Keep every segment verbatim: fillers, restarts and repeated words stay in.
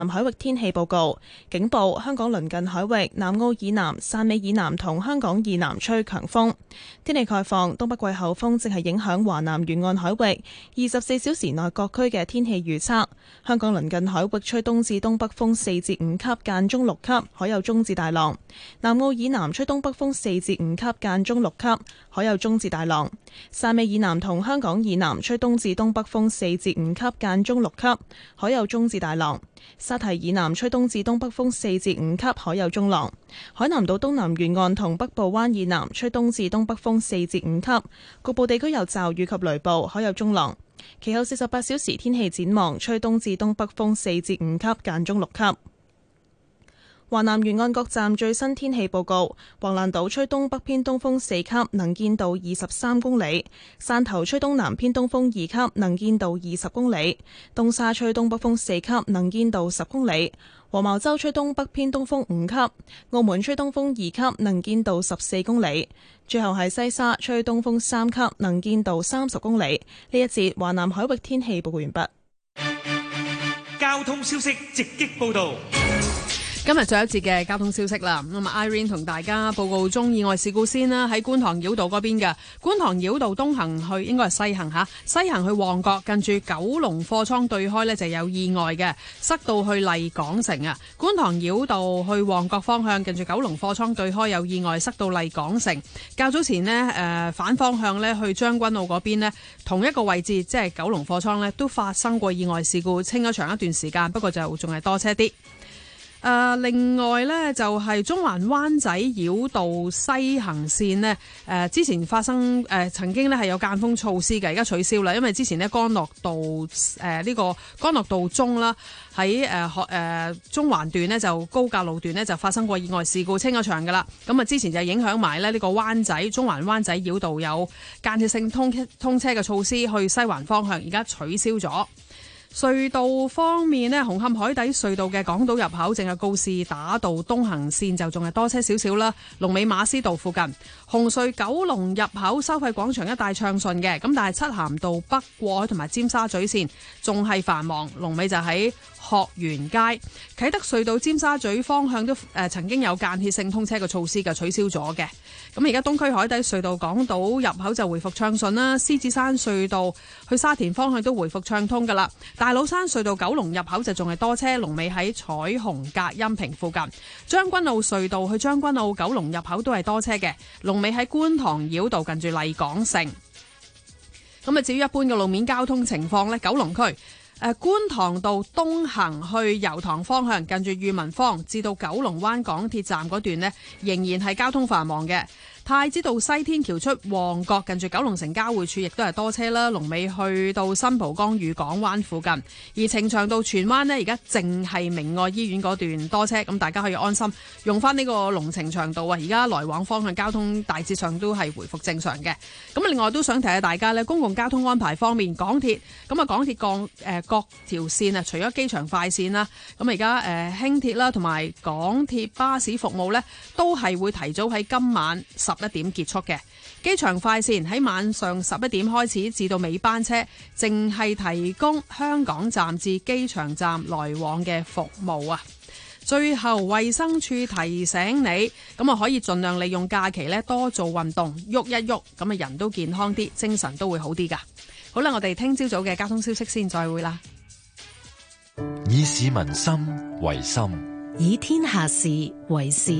海域天氣報告，警報：香港鄰近海域、南澳以南、汕尾以南同香港以南吹強風。天氣概況：東北季候風正係影響華南沿岸海域，二十四小時內各區嘅天氣預測：香港鄰近海域吹東至東北風四至五級，間中六級，海有中至大浪；南澳以南吹東北風四至五級，間中六級，海有中至大浪；汕尾以南同香港以南吹東至東北風四至五級，間中六級，海有中至大浪。沙堤以南吹東至東北風四至五級，海有中浪；海南島東南沿岸同北部灣以南吹東至東北風四至五級，局部地區有驟雨及雷暴，海有中浪。其後四十八小時天氣展望，吹東至東北風四至五級，間中六級。華南沿岸各站最新天氣報告：橫瀾島吹東北偏東風四級，能見度二十三公里；汕頭吹東南偏東風二級，能見度二十公里；東沙吹東北風四級，能見度十公里；黃茅洲吹東北偏東風五級；澳門吹東風二級，能見度十四公里；最後係西沙吹東風三級，能見度三十公里。呢一節華南海域天氣報告完畢。 交通消息直擊報道。 今日最後一節嘅交通消息啦，咁啊 Irene 同大家報告中意外事故先啦。喺觀塘繞道嗰邊嘅觀塘繞道東行去，應該係西行吓，西行去旺角，近住九龍貨倉對開呢就有意外嘅，塞到去麗港城啊。觀塘繞道去旺角方向，近住九龍貨倉對開有意外，塞到麗港城。較早前呢，誒、呃、反方向呢去將軍澳嗰邊呢，同一個位置即係九龍貨倉呢都發生過意外事故，清咗長一段時間，不過就仲係多車啲。誒、呃，另外呢，就係、是、中環灣仔繞道西行線呢，誒、呃、之前發生誒、呃、曾經呢係有間封措施嘅，而家取消啦，因為之前呢，干諾道誒呢、呃這個干諾道中啦，喺誒學誒中環段呢，就高架路段呢，就發生過意外事故，清咗場噶啦。咁啊之前就影響埋咧呢個灣仔中環灣仔繞道有間歇性通通車嘅措施去西環方向，而家取消咗。隧道方面呢，紅磡海底隧道嘅港島入口淨係告士打道東行線就仲係多車少少啦，龍尾馬師道附近。紅隧九龍入口收費廣場一帶暢順嘅，咁但係漆咸道北過海同埋尖沙咀線仲係繁忙，龍尾就喺學園街。啟德隧道尖沙咀方向都誒、呃、曾經有間歇性通車嘅措施嘅，取消咗嘅。咁而家東區海底隧道港島入口就回復暢順啦，獅子山隧道去沙田方向都回復暢通噶啦。大老山隧道九龍入口就仲係多車，龍尾喺彩虹隔音屏附近。將軍澳隧道去將軍澳九龍入口都係多車嘅，龍尾喺觀塘繞道近住麗港城。咁啊，至於一般嘅路面交通情況呢，九龍區誒、呃、觀塘道東行去油塘方向，近住裕民坊至到九龍灣港鐵站嗰段呢，仍然係交通繁忙嘅。太子道西天橋出旺角，近住九龍城交匯處亦都係多車啦，龍尾去到新蒲崗御港灣附近。而呈祥道荃灣呢，而家淨係明愛醫院嗰段多車，咁大家可以安心用翻呢個龍呈祥道啊！而家來往方向交通大致上都係回復正常嘅。咁另外都想提下大家呢，公共交通安排方面，港鐵咁啊，港鐵各誒、呃、各條線啊，除咗機場快線啦，咁而家誒輕鐵啦，同埋港鐵巴士服務呢，都係會提早喺今晚十一點結束嘅。機場快線喺晚上十一點開始至到尾班車，淨係提供香港站至機場站來往嘅服務啊。最後衛生署提醒你，咁啊可以盡量利用假期咧多做運動，喐一喐，咁啊人都健康啲，精神都會好啲噶。好啦，我哋聽朝早嘅交通消息先，再會啦。 以市民心為心， 以天下事為事。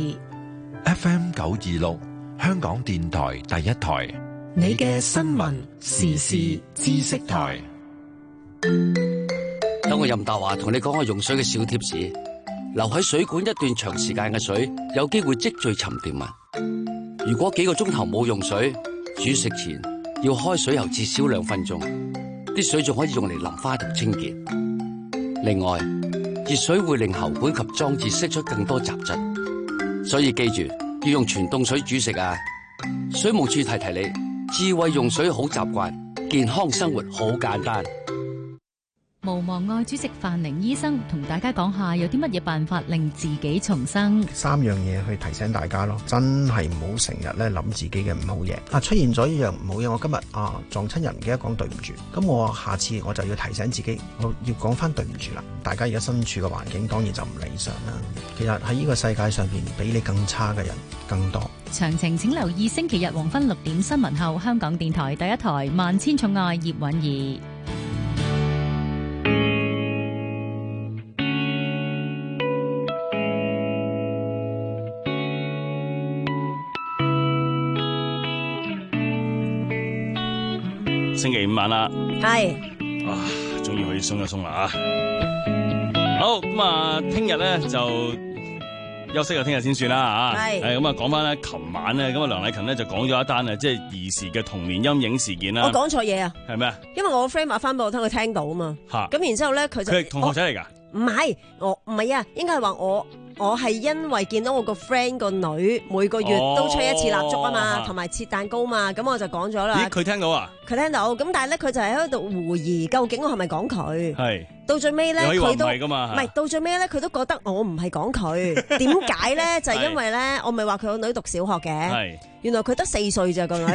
F M 九二六。香港電台第一台， 你嘅新聞時事知識台。 等我任達華同你講下用水嘅小貼士。留喺水管一段長時間嘅水，有機會積聚沉澱物。如果幾個鐘頭冇用水，煮食前要開水喉至少兩分鐘。啲水仲可以用嚟淋花同清潔。另外，熱水會令喉管及裝置釋出更多雜質，所以記住要用全凍水煮食啊！水務署提提你，智慧用水好習慣，健康生活好簡單。 無望愛主席范寧醫生同大家講下有啲乜嘢辦法令自己重生。 三樣嘢去提醒大家咯，真係唔好成日咧諗自己嘅唔好嘢。啊，出現咗呢樣唔好嘢，我今日啊撞親人唔記得講對唔住，咁我下次我就要提醒自己，我要講翻對唔住啦。大家而家身處嘅環境當然就唔理想啦。其實喺呢個世界上邊，比你更差嘅人更多。 詳情請留意星期日黃昏六點新聞後，香港電台第一台《萬千寵愛葉韻儀》。 星期五晚啦， 係啊，終於可以鬆一鬆啦啊！好咁啊，聽日咧就休息啊，聽日先算啦啊！係咁啊，講翻咧，琴晚咧咁啊，梁禮勤咧就講咗一單啊，即係兒時嘅童年陰影事件啦。 我講錯嘢啊！ 係咩啊？ 因為我個 friend 話翻俾我聽，佢聽到啊嘛。嚇！咁然之後咧，佢就佢係同學仔嚟㗎。 唔係，我唔係啊，應該係話我我係因為見到我個 friend 個女每個月都吹一次蠟燭啊嘛，同埋切蛋糕嘛，咁我就講咗啦。 咦？佢聽到啊？ 佢聽到，咁但係咧，佢就係喺度狐疑，究竟我係咪講佢？ 係。 到最尾咧，佢都唔係， 係到最尾咧，佢都覺得我唔係講佢。點解咧？就係因為咧，我咪話佢個女讀小學嘅。係。原來佢得四歲咋個女。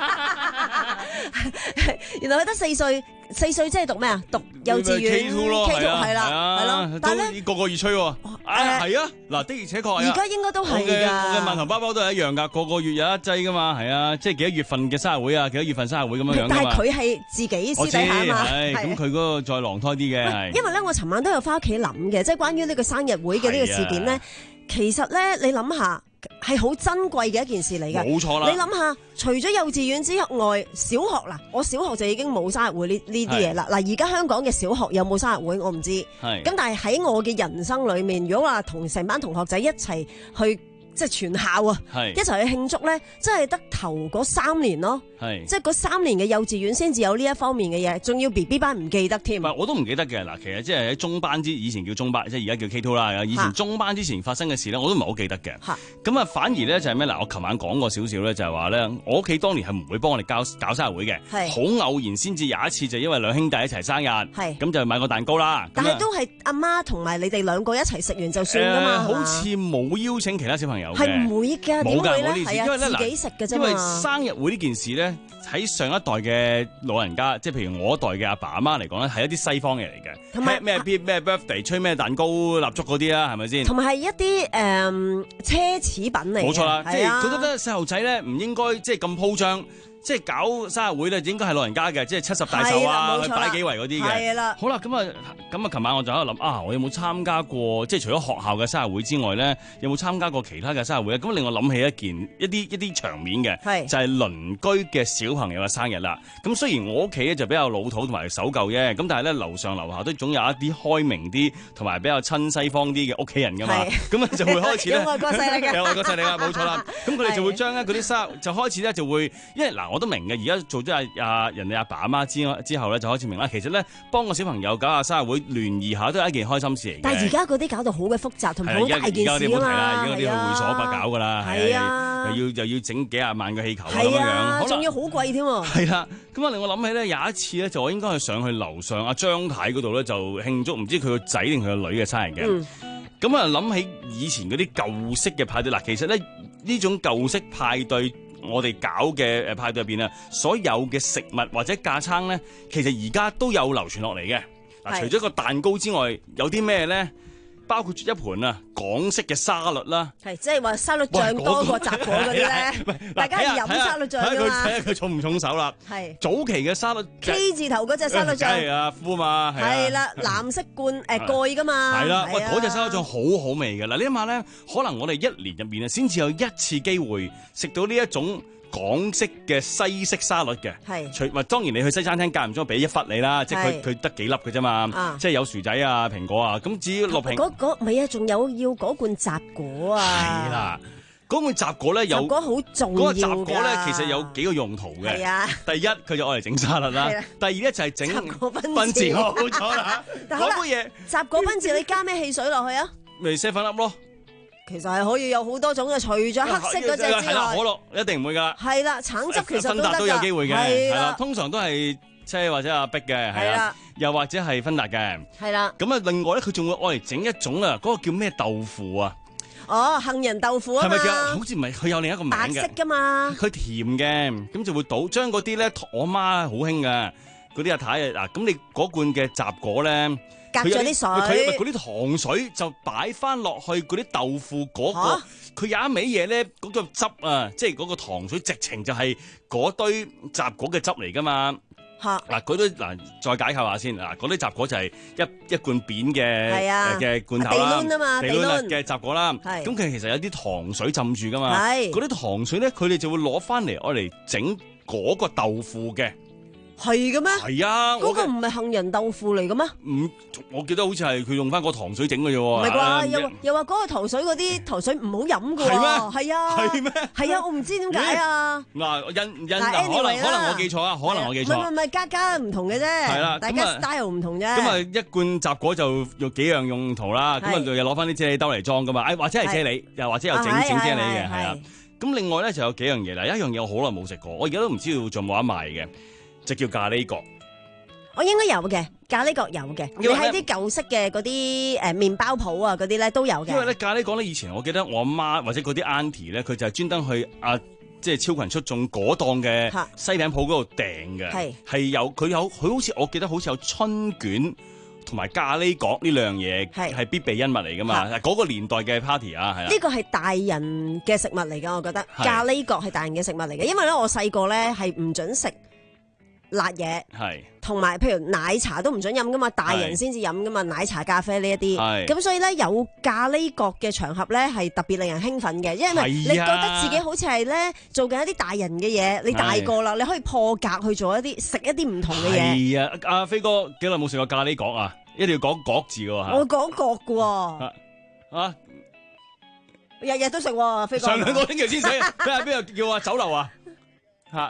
原來佢得四歲。四歲即係讀咩啊？讀幼稚園 K two 咯， 係啦，係咯。但係咧， 個個月吹喎。係啊，嗱的而且確而家應該都係㗎。 我嘅饅頭包包都係一樣㗎，個個月有一劑㗎嘛，係啊，即係幾多月份嘅生日會啊，幾多月份生日會咁樣樣㗎嘛。但係佢係自己私底下啊嘛。係咁，佢嗰個再狼胎啲嘅。因為咧，我尋晚都有翻屋企諗嘅，即係關於呢個生日會嘅呢個事件咧，其實咧，你諗下。係好珍貴嘅一件事嚟嘅，冇錯啦。你諗下，除咗幼稚園之外，小學嗱，我小學就已經冇生日會呢呢啲嘢啦。嗱，而家香港嘅小學有冇生日會，我唔知。係咁，但係喺我嘅人生裏面，如果話同成班同學仔一齊去。即係全校啊，一齊去慶祝咧，真係得頭嗰三年咯，即係嗰三年嘅幼稚園先至有呢一方面嘅嘢，仲要 B B 班唔記得添。唔係，我都唔記得嘅。嗱，其實即係喺中班之以前叫中班，即係而家叫 K two 啦。以前中班之前發生嘅事咧，我都唔係好記得嘅。咁啊，反而咧就係咩？嗱，我琴晚講過少少咧，就係話咧，我屋企當年係唔會幫我哋搞搞生日會嘅，好偶然先至有一次，就因為兩兄弟一齊生日，咁就買個蛋糕啦。但係都係阿媽同埋你哋兩個一齊食完就算㗎嘛。好似冇邀請其他小朋友。係唔會㗎，點會咧？係啊，自己食嘅啫嘛。因為生日會呢件事咧，喺上一代嘅老人家，即係譬如我一代嘅阿爸阿媽嚟講咧，係一啲西方嘢嚟嘅。咩咩咩 birthday 吹咩蛋糕蠟燭嗰啲啊，係咪先？同埋係一啲誒奢侈品嚟。冇錯啦，即係佢覺得細路仔咧唔應該即係咁鋪張。即係搞生日會咧，應該係老人家嘅，即係七十大壽啊，去擺幾圍嗰啲嘅。係啦，好啦，咁啊，咁啊，琴晚我就喺度諗啊，我有冇參加過？即係除咗學校嘅生日會之外咧，有冇參加過其他嘅生日會咧？咁令我諗起一件一啲一啲場面嘅，係就係鄰居嘅小朋友嘅生日啦。咁雖然我屋企咧就比較老土同埋守舊啫，咁但係咧樓上樓下都總有一啲開明啲同埋比較親西方啲嘅屋企人噶嘛。咁啊就會開始咧，有外國勢力嘅，有外國勢力啊，冇錯啦。咁佢哋就會將咧嗰啲生日就開始咧就會，因為嗱。我都明嘅，而家做咗阿阿人哋阿爸阿媽之之後咧，就開始明啦。其實咧，幫個小朋友搞下生日會，聯誼下都係一件開心事嚟嘅。但係而家嗰啲搞到好嘅複雜同埋好大件事啊嘛。而家啲冇提啦，而家啲去會所不搞噶啦，係啊，又要又要整幾廿萬嘅氣球咁樣樣，仲要好貴添。係啦，咁啊令我諗起咧，有一次咧，就我應該係上去樓上阿張太嗰度咧，就慶祝唔知佢個仔定佢個女嘅生日嘅。咁啊諗起以前嗰啲舊式嘅派對，嗱，其實咧呢種舊式派對。我哋搞嘅誒派對入邊啊，所有嘅食物或者架撐咧，其實而家都有流傳落嚟嘅。嗱，除咗個蛋糕之外，有啲咩咧？包括一盤啊港式嘅沙律啦，係即係話沙律醬多過雜果嗰啲咧。大家飲沙律醬㗎嘛？睇下佢重唔重手啦。係早期嘅沙律 K 字頭嗰隻沙律醬係啊，夫嘛係啦，藍色罐誒蓋㗎嘛。係啦，喂，嗰隻沙律醬好好味㗎。嗱，你諗下咧，可能我哋一年入面啊，先至有一次機會食到呢一種港式嘅西式沙律嘅，係除咪當然你去西餐廳間唔中俾一忽你啦，即係佢佢得幾粒嘅啫嘛，即係有薯仔啊、蘋果啊，咁至於落蘋嗰嗰唔係啊，仲有要嗰罐雜果啊，係啦，嗰罐雜果咧有雜果好重要㗎，嗰個雜果咧其實有幾個用途嘅，係啊，第一佢就愛嚟整沙律啦，第二咧就係整雜果賓治，冇錯啦，嗰杯嘢雜果賓治你加咩汽水落去啊？咪seven粒咯。其實係可以有好多種嘅，除咗黑色嗰隻之外，係啦，可樂一定唔會噶。係啦，橙汁其實都得㗎。芬達都有機會嘅，係啦，通常都係車或者阿碧嘅，係啦，又或者係芬達嘅， 係啦。 咁啊，另外咧，佢仲會愛嚟整一種啊，嗰個叫咩豆腐啊？ 哦，杏仁豆腐啊嘛， 係咪叫？好似唔係，佢有另一個名嘅， 白色噶嘛。 佢甜嘅，咁就會倒將嗰啲咧，我媽好興㗎，嗰啲阿太啊，嗱，咁你嗰罐嘅雜果咧， 隔咗啲水， 佢嗰啲糖水就擺翻落去嗰啲豆腐嗰個，佢有一味嘢咧，嗰個汁啊，即係嗰個糖水直情就係嗰堆雜果嘅汁嚟噶嘛。嗱，嗰堆嗱再解構下先，嗱，嗰啲雜果就係一一罐扁嘅嘅罐頭啦， 地攣啊嘛， 地攣嘅雜果啦，咁佢其實有啲糖水浸住噶嘛，嗰啲糖水咧，佢哋就會攞翻嚟愛嚟整嗰個豆腐嘅。 係嘅咩？ 係啊， 嗰個唔係杏仁豆腐嚟嘅咩？ 唔，我記得好似係佢用翻個糖水整嘅啫喎。 唔係啩？又又話嗰個糖水嗰啲糖水唔好飲嘅喎。係咩？係啊。係咩？係啊，我唔知點解啊。嗱，印印可能可能我記錯啊，可能我記錯。唔係唔係，家家唔同嘅啫。係啦，大家 style 唔同啫。咁啊， 一罐雜果就用幾樣用途啦。咁啊，又攞翻啲啫喱兜嚟裝噶嘛。誒，或者係啫喱，又或者有整整啫喱嘅，係啊。咁另外咧就有幾樣嘢啦。一樣嘢我好耐冇食過，我而家都唔知道仲有冇得賣嘅。就叫咖喱角， 我應該有嘅，咖喱角有嘅，你喺啲舊式嘅嗰啲誒麵包鋪啊嗰啲咧都有嘅。 因為咧咖喱角咧，以前我記得我阿媽或者嗰啲 auntie 咧，佢就係專登去啊，即係超群出眾嗰檔嘅西餅鋪嗰度訂嘅，係係有佢有佢好似我記得好似有春卷同埋咖喱角呢兩樣嘢係係必備恩物嚟噶嘛，嗰個年代嘅 party 啊，係啦。呢個係大人嘅食物嚟噶，我覺得咖喱角係大人嘅食物嚟嘅，因為咧我細個咧係唔準食辣嘢，係同埋譬如奶茶都唔准飲噶嘛，大人先至飲噶嘛，奶茶、咖啡呢一啲，咁所以咧有咖喱角嘅場合咧係特別令人興奮嘅，因為你覺得自己好似係咧做緊一啲大人嘅嘢，你大個啦，你可以破格去做一啲食一啲唔同嘅嘢。 係啊，阿飛哥幾耐冇食過咖喱角啊？一定要講角字嘅喎。 我講角嘅喎。啊，日日都食喎，飛哥。 上兩個星期先食，邊邊度叫啊酒樓啊？嚇！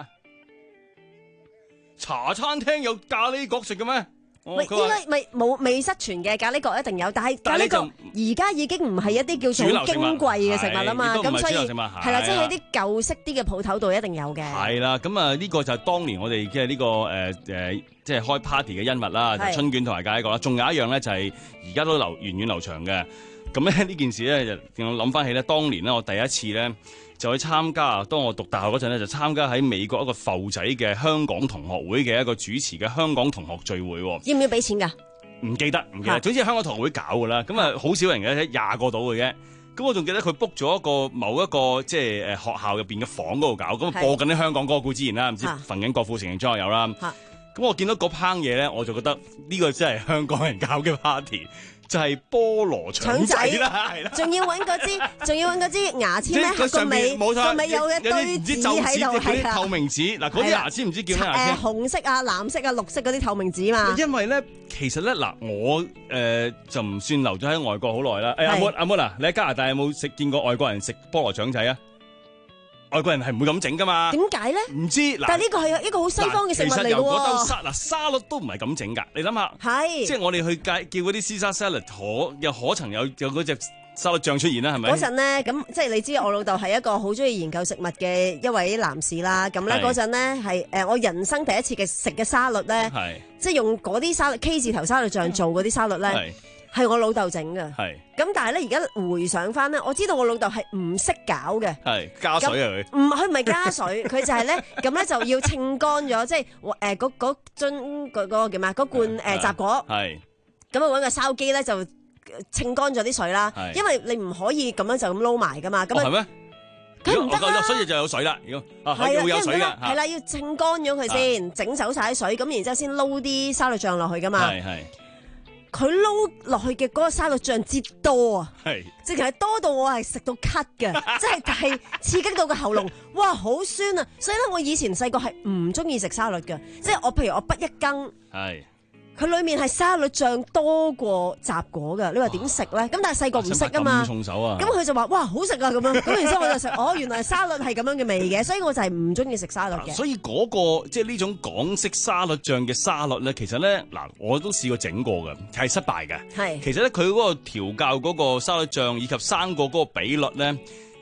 茶餐廳有咖喱角食嘅咩？ 唔係應該咪冇未失傳嘅咖喱角一定有，但係咖喱角而家已經唔係一啲叫做矜貴嘅食物啦嘛，咁所以係啦，即係喺啲舊式啲嘅鋪頭度一定有嘅。 係啦，咁啊呢個就係當年我哋嘅呢個誒誒，即係開 party 嘅恩物啦，就春卷同埋咖喱角啦。仲有一樣咧，就係而家都流源遠流長嘅。咁咧呢件事咧，就令我諗翻起咧，當年咧我第一次咧。就去參加，當我讀大學嗰陣咧，就參加喺美國一個埠仔嘅香港同學會嘅一個主持嘅香港同學聚會。 要唔要俾錢㗎？ 唔記得，唔記得。總之係香港同學會搞㗎啦。咁啊，好少人嘅，廿個到嘅啫。咁我仲記得佢 book 咗一個某一個即係誒學校入邊嘅房嗰度搞，咁播緊啲香港歌股之前啦，唔知焚緊國父成形裝有啦。咁我見到嗰烹嘢咧，我就覺得呢個真係香港人搞嘅 party。就係菠蘿腸仔啦，係啦， 仲要揾嗰支，仲要揾嗰支牙籤咧，個尾個尾有一堆紙喺度，係啦， 透明紙嗱，嗰啲牙籤唔知叫咩牙籤？ 誒紅色啊、藍色啊、綠色嗰啲透明紙嘛。 因為咧，其實咧嗱，我誒就唔算留咗喺外國好耐啦。誒阿妹阿妹啊，你喺加拿大有冇食見過外國人食菠蘿腸仔啊？外國人係唔會咁整噶嘛？點解咧？ 唔知， 但係呢個係一個好西方嘅食物嚟嘅喎。其實由嗰兜沙嗱沙律都唔係咁整㗎，你諗下，係即係我哋去介叫嗰啲 Caesar salad 可又可曾有有嗰隻沙律醬出現啦？係咪？ 嗰陣咧，咁即係你知我老豆係一個好中意研究食物嘅一位男士啦。咁咧嗰陣咧係誒我人生第一次嘅食嘅沙律咧，即係用嗰啲沙律 K 字頭沙律醬做嗰啲沙律咧。係我老豆整嘅，咁但係咧而家回想翻咧，我知道我老豆係唔識搞嘅， 係加水啊佢， 唔佢唔係加水，佢就係咧咁咧就要稱乾咗，即係誒嗰嗰樽嗰嗰個叫咩嗰罐誒雜果，係咁啊揾個筲箕咧就稱乾咗啲水啦，因為你唔可以咁樣就咁撈埋噶嘛，咁係咩？佢唔得啦， 所以就有水啦，如果啊係會有水噶， 係啦，要稱乾咗佢先，整走晒啲水，咁然之後先撈啲沙律醬落去噶嘛，係係。佢撈落去嘅嗰個沙律醬之多啊，係，直情係多到我係食到咳嘅，即係係刺激到個喉嚨，哇，好酸啊！所以咧，我以前細個係唔中意食沙律嘅，即係我譬如我畢一羹，係。佢裏面係沙律醬多過雜果㗎，你話點食咧？咁但係細個唔識啊嘛，咁重手啊！咁佢就話：哇，好食啊！咁樣，咁然之後我就食，哦，原來沙律係咁樣嘅味嘅，所以我就係唔中意食沙律嘅。 所以嗰個即係呢種港式沙律醬嘅沙律咧，其實咧嗱，我都試過整過嘅，係失敗嘅。係，其實咧佢嗰個調教嗰個沙律醬以及生果嗰個比率咧。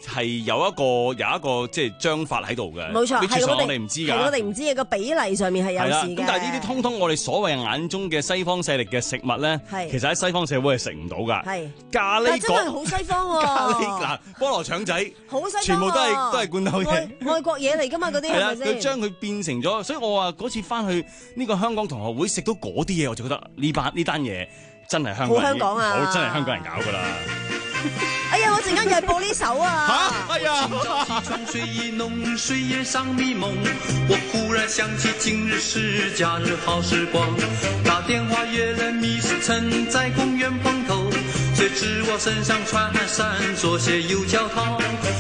係有一個有一個即係章法喺度嘅。 冇錯， 係我哋唔知㗎， 係我哋唔知嘅個比例上面係有事嘅。 咁但係呢啲通通我哋所謂眼中嘅西方勢力嘅食物咧，其實喺西方社會係食唔到㗎。係咖喱角真係好西方喎。 咖喱嗱菠蘿腸仔， 好西方， 全部都係都係罐頭嘢， 外國嘢嚟㗎嘛嗰啲係咪先？ 佢將佢變成咗，所以我話嗰次翻去呢個香港同學會食到嗰啲嘢，我就覺得呢班呢單嘢真係香港人， 好香港啊， 好真係香港人搞㗎啦。 哎呀，我陣間又係播呢首啊！ 嚇，哎呀！ 水意濃，水葉上迷蒙，我忽然想起今日是假日好時光，打電話約了 Miss 陳在公園碰頭，誰知我身上穿衫，左鞋右腳套。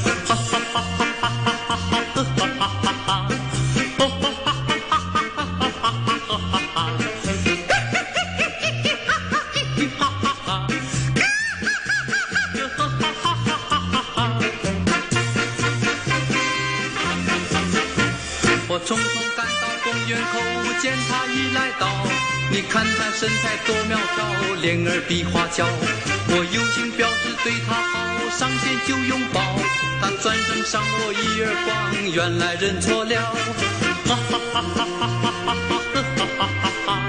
我匆匆趕到公園口，見他已來到。你看他身材多苗條，臉兒比花嬌。我友情表示對他好，上前就擁抱。他轉身賞我一耳光，原來認錯了。哈哈哈哈哈哈哈哈哈哈！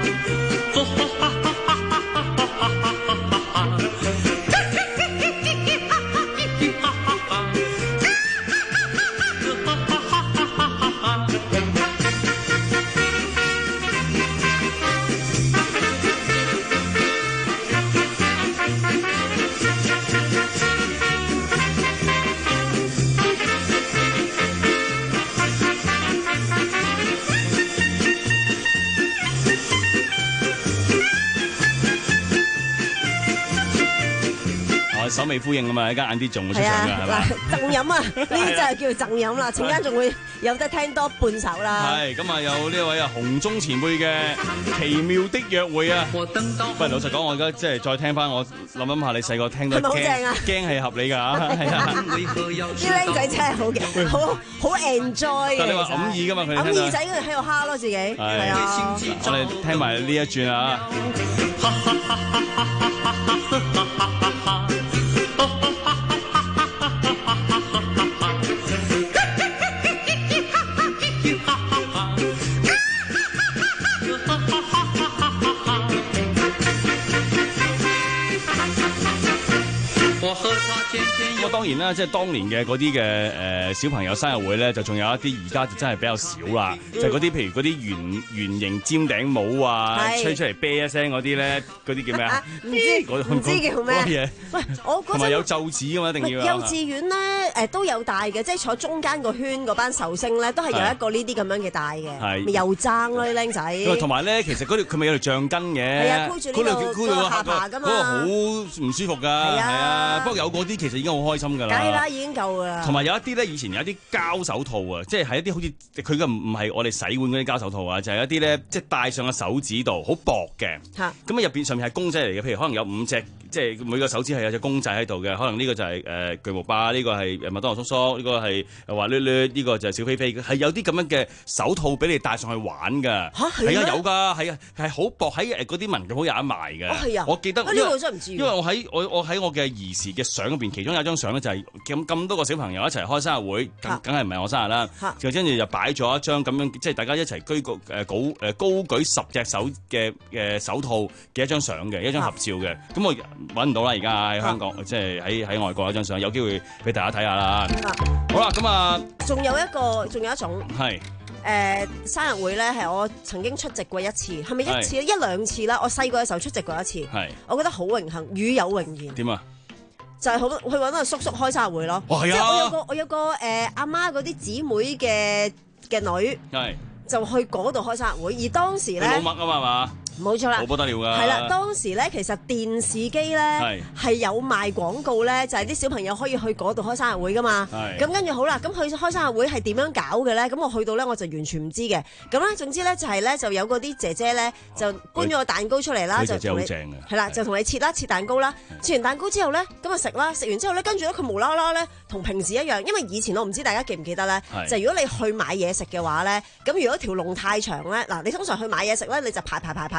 首尾呼應啊嘛，一間晏啲仲會出場㗎，係嘛？ 贈飲啊，呢啲就係叫贈飲啦。陣間仲會有得聽多半首啦。 係咁啊，有呢位啊紅中前輩嘅奇妙的約會啊。不過老實講，我而家即係再聽翻，我諗諗下你細個聽到驚驚係合理㗎嚇。係啊， 啲僆仔真係好嘅，好好 enjoy 嘅。 但你話揞耳㗎嘛？佢哋揞耳仔喺度蝦咯自己。係啊， 我哋聽埋呢一轉啊。咁當然啦，即係當年嘅嗰啲嘅誒小朋友生日會咧，就仲有一啲而家就真係比較少啦，就係嗰啲譬如嗰啲圓圓形尖頂帽啊，吹出嚟啤一聲嗰啲咧，嗰啲叫咩啊？ 唔知唔知叫咩嘢？喂， 我同埋有袖子㗎嘛，一定要。 幼稚園咧誒都有戴嘅，即係坐中間個圈嗰班壽星咧，都係有一個呢啲咁樣嘅戴嘅，咪又爭咯啲僆仔。 同埋咧，其實嗰條佢咪有條橡筋嘅， 係啊，箍住呢個下巴㗎嘛， 嗰個好唔舒服㗎，係啊。不過有嗰啲其實已經好開心㗎啦。 梗係啦，已經夠㗎啦。 同埋有一啲咧，以前有一啲膠手套啊，即係係一啲好似佢嘅唔唔係我哋洗碗嗰啲膠手套啊，就係一啲咧，即係戴上個手指度，好薄嘅。嚇！咁啊入邊上面係公仔嚟嘅，譬如可能有五隻，即係每個手指係有隻公仔喺度嘅。可能呢個就係誒巨無霸，呢個係誒麥當勞叔叔，呢個係滑捋捋，呢個就係小飛飛。係有啲咁樣嘅手套俾你戴上去玩㗎。嚇！係啊，有㗎，係啊，係好薄，喺誒嗰啲文具鋪有得賣嘅。 哦，係啊！ 我記得， 呢個真係唔知。 因為我喺我我喺我嘅兒時嘅相入邊，其中有一張相咧就係咁咁多個小朋友一齊開生日會，梗梗係唔係我生日啦。就跟住就擺咗一張咁樣，即係大家一齊舉個誒高誒高舉十隻手嘅嘅手套嘅一張相嘅一張合照嘅。咁我揾唔到啦，而家喺香港，即係喺喺外國一張相，有機會俾大家睇下啦。好啦，咁啊， 仲有一個，仲有一種係誒生日會咧，係我曾經出席過一次，係咪一次一兩次啦？我細個嘅時候出席過一次，係我覺得好榮幸，與有榮焉。點啊？就係好去揾個叔叔開生日會咯， 哦、 即係我有個我有個誒阿媽嗰啲姊妹嘅嘅女，係就去嗰度開生日會，而當時咧老麥啊嘛嘛。 冇錯啦， 好不得了㗎！ 係啦，當時咧其實電視機咧係有賣廣告咧，就係、是、啲小朋友可以去嗰度開生日會㗎嘛。咁跟住好啦，咁去開生日會係點樣搞嘅咧？咁我去到咧我就完全唔知嘅。咁咧總之咧就係、是、咧就有嗰啲姐姐咧就搬咗個蛋糕出嚟啦，就同你係啦，就同你切啦，切蛋糕啦。切完蛋糕之後咧，咁啊食啦，食完之後咧，跟住咧佢無啦啦咧同平時一樣，因為以前我唔知大家記唔記得咧，就如果你去買嘢食嘅話咧，咁如果條龍太長咧，嗱你通常去買嘢食咧，你就排排排排。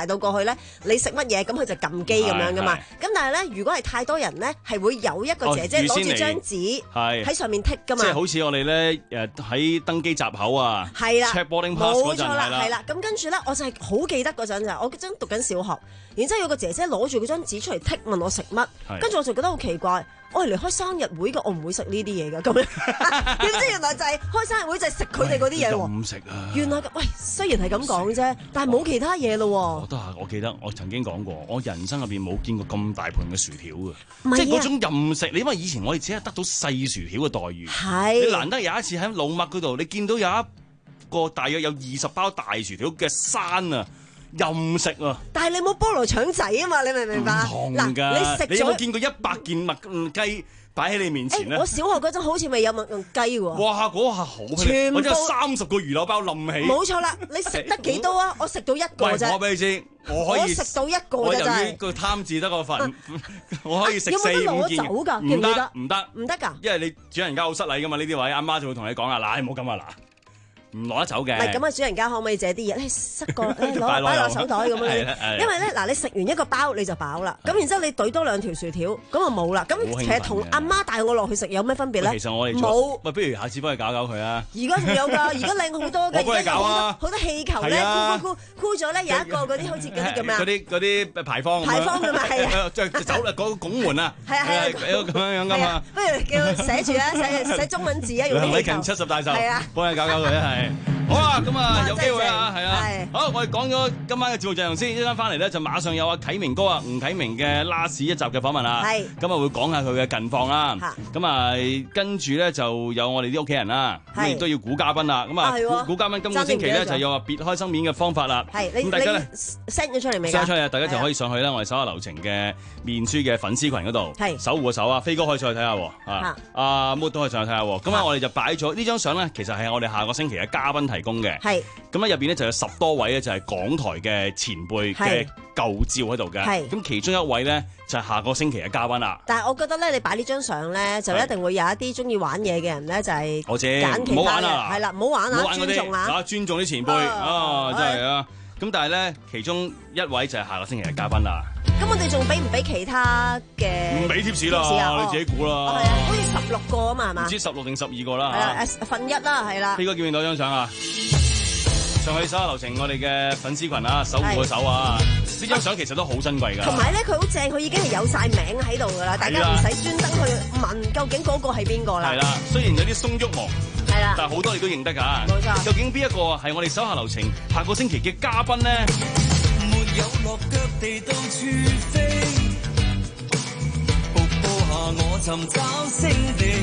到過去咧，你食乜嘢咁佢就撳機咁樣噶嘛。咁但係咧，如果係太多人咧，係會有一個姐姐攞住張紙喺上面剔噶嘛。 即係好似我哋咧誒喺登機閘口啊， 係啦 check boarding pass 嗰陣係啦， 係啦。咁跟住咧，我就係好記得嗰陣就係我嗰陣讀緊小學，然之後有個姐姐攞住嗰張紙出嚟剔問我食乜，跟住我就覺得好奇怪。我係嚟開生日會嘅，我唔會食呢啲嘢㗎，咁樣點知原來就係開生日會就係食佢哋嗰啲嘢喎。 唔食啊！ 原來喂，雖然係咁講啫，但係冇其他嘢咯。 我都係，我記得我曾經講過，我人生入邊冇見過咁大盤嘅薯條嘅， 啊、 即係嗰種任食。你因為以前我哋只係得到細薯條嘅待遇， 係你難得有一次喺老麥嗰度，你見到有一個大約有二十包大薯條嘅山啊！任食啊！ 但係你冇菠蘿腸仔啊嘛，你明唔明白？ 嗱，你食你有冇見過一百件麥雞擺喺你面前咧？ 我小學嗰陣好似未有麥雞喎。 哇！嗰下好， 全部我真係三十個魚柳包冧起。 冇錯啦，你食得幾多啊？我食到一個啫。 我俾你知，我可以食到一個我啫，真係。 由於個貪字得個份，我可以食四五件。 有冇得攞走㗎？ 唔得，唔得， 唔得㗎。 因為你主人家好失禮㗎嘛，呢啲位阿媽就會同你講啊，嗱，唔好咁啊，嗱。唔攞得走嘅， 唔係咁啊！主人家可唔可以借啲嘢？誒塞個誒攞擺落手袋咁樣，因為咧嗱，你食完一個包你就飽啦，咁然之後你懟多兩條薯條，咁就冇啦。咁其實同阿媽帶我落去食有咩分別咧？ 其實我哋冇。 喂，不如下次幫你搞搞佢啊！ 而家仲有㗎，而家靚好多嘅， 我幫你搞啊！ 好多氣球咧，箍箍箍箍咗咧，有一個嗰啲好似嗰啲咁樣。 嗰啲嗰啲排坊。 排坊㗎嘛，係啊。 即係走啦，嗰個拱門啊。 係啊係啊， 有咁樣樣㗎嘛。 不如叫寫住啊，寫寫中文字啊，用氣球。 七十大壽。 係啊， 幫你搞搞佢啊，係。好啊，咁啊有機會啊，係啊，好，我哋講咗今晚嘅節目陣容先，一陣翻嚟咧就馬上有阿啟明哥啊，吳啟明嘅 last 一集嘅訪問啦，係，咁啊會講下佢嘅近況啦，咁啊跟住咧就有我哋啲屋企人啦，咁亦都要估嘉賓啦，咁啊估嘉賓今個星期咧就有話別開生面嘅方法啦，係，咁大家咧 send 咗出嚟未 send 出嚟，大家就可以上去啦，我哋手下留情嘅面書嘅粉絲群嗰度，係，守護個手啊，飛哥可以上去睇下，啊，阿 Mo 都可以上去睇下，咁啊我哋就擺咗呢張相咧，其實係我哋下個星期嘅嘉賓提供嘅，係。咁咧入邊咧就有十多位咧就係港台嘅前輩嘅舊照喺度嘅，咁其中一位咧就係下個星期嘅嘉賓啦。 但係我覺得咧，你擺呢張相咧，就一定會有一啲中意玩嘢嘅人咧，就係我知， 揀其他嘅，係啦，唔好玩啊，尊重啊， 啊尊重啲前輩啊，真係啊。咁但係咧，其中一位就係下個星期嘅嘉賓啦。 咁我哋仲俾唔俾其他嘅？ 唔俾貼士啦，你自己估啦。 係啊，好似十六個啊嘛，係嘛？ 唔知十六定十二個啦。 係啦，誒份一啦，係啦。 飛哥見唔見到張相啊？上去手下留情，我哋嘅粉絲群啊，守護個手啊！呢張相其實都好珍貴㗎。同埋咧，佢好正，佢已經係有晒名喺度㗎啦，大家唔使專登去問究竟嗰個係邊個啦。 係啦，雖然有啲鬆郁毛， 係啦， 但係好多你都認得㗎。 冇錯。 究竟邊一個係我哋手下留情下個星期嘅嘉賓呢？ 沒有落腳地到處飛，瀑布下我尋找勝地，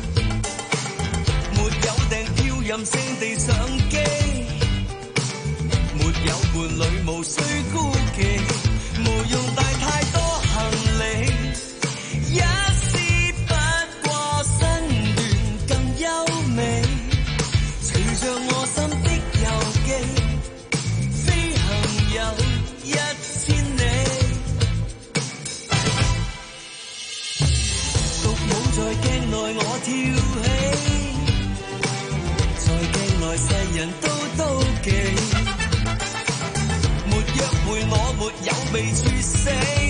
沒有訂票任性地上機，沒有伴侶無需孤忌，無用帶太多行李，一絲不過身段更優美，隨着我心的遊記，飛行有一千里，獨舞在鏡內我跳起，在鏡內世人都妒忌，沒約會我沒有被處死，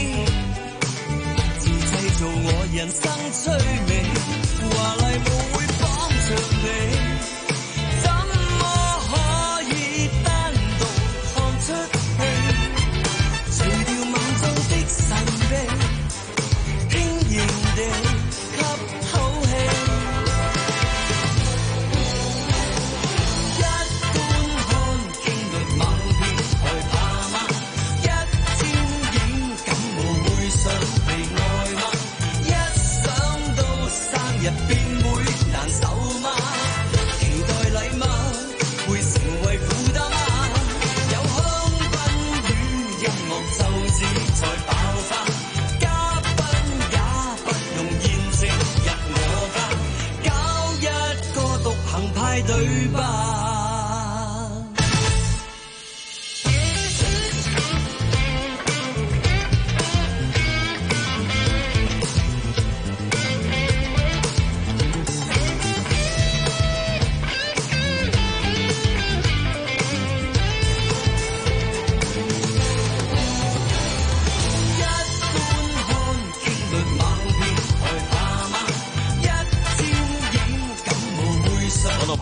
自製造我人生趣味，華麗舞會綁着你，怎麼可以單獨看出戲，除掉夢中的神秘，輕盈地吸口氣，一觀看經歷猛片害怕嗎？一沾染感冒會想被愛嗎？一想到生日便會難受嗎？期待禮物會成為負擔嗎？有香檳與音樂就只在爆發，嘉賓也不用見證入我家，搞一個獨行派對吧。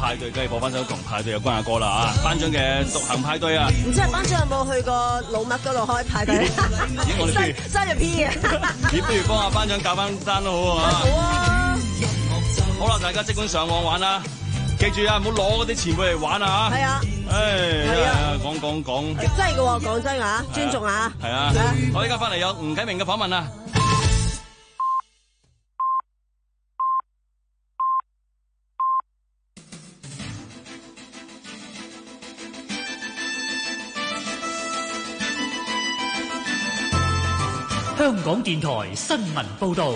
派對，梗係播翻首同派對有關嘅歌啦啊！頒獎嘅獨行派對啊！ 唔知係頒獎有冇去過老麥嗰度開派對？ 咦，我哋不如生日 P 啊！ 咦，不如幫下頒獎教翻單都好啊！ 好啊！ 好啦，大家即管上網玩啦，記住啊，唔好攞嗰啲錢過嚟玩啊！ 係啊！ 唉，係啊，講講講， 真係嘅喎，講真啊，尊重啊！ 係啊！我依家翻嚟有吳啟明嘅訪問啊！ 香港電台新聞報導。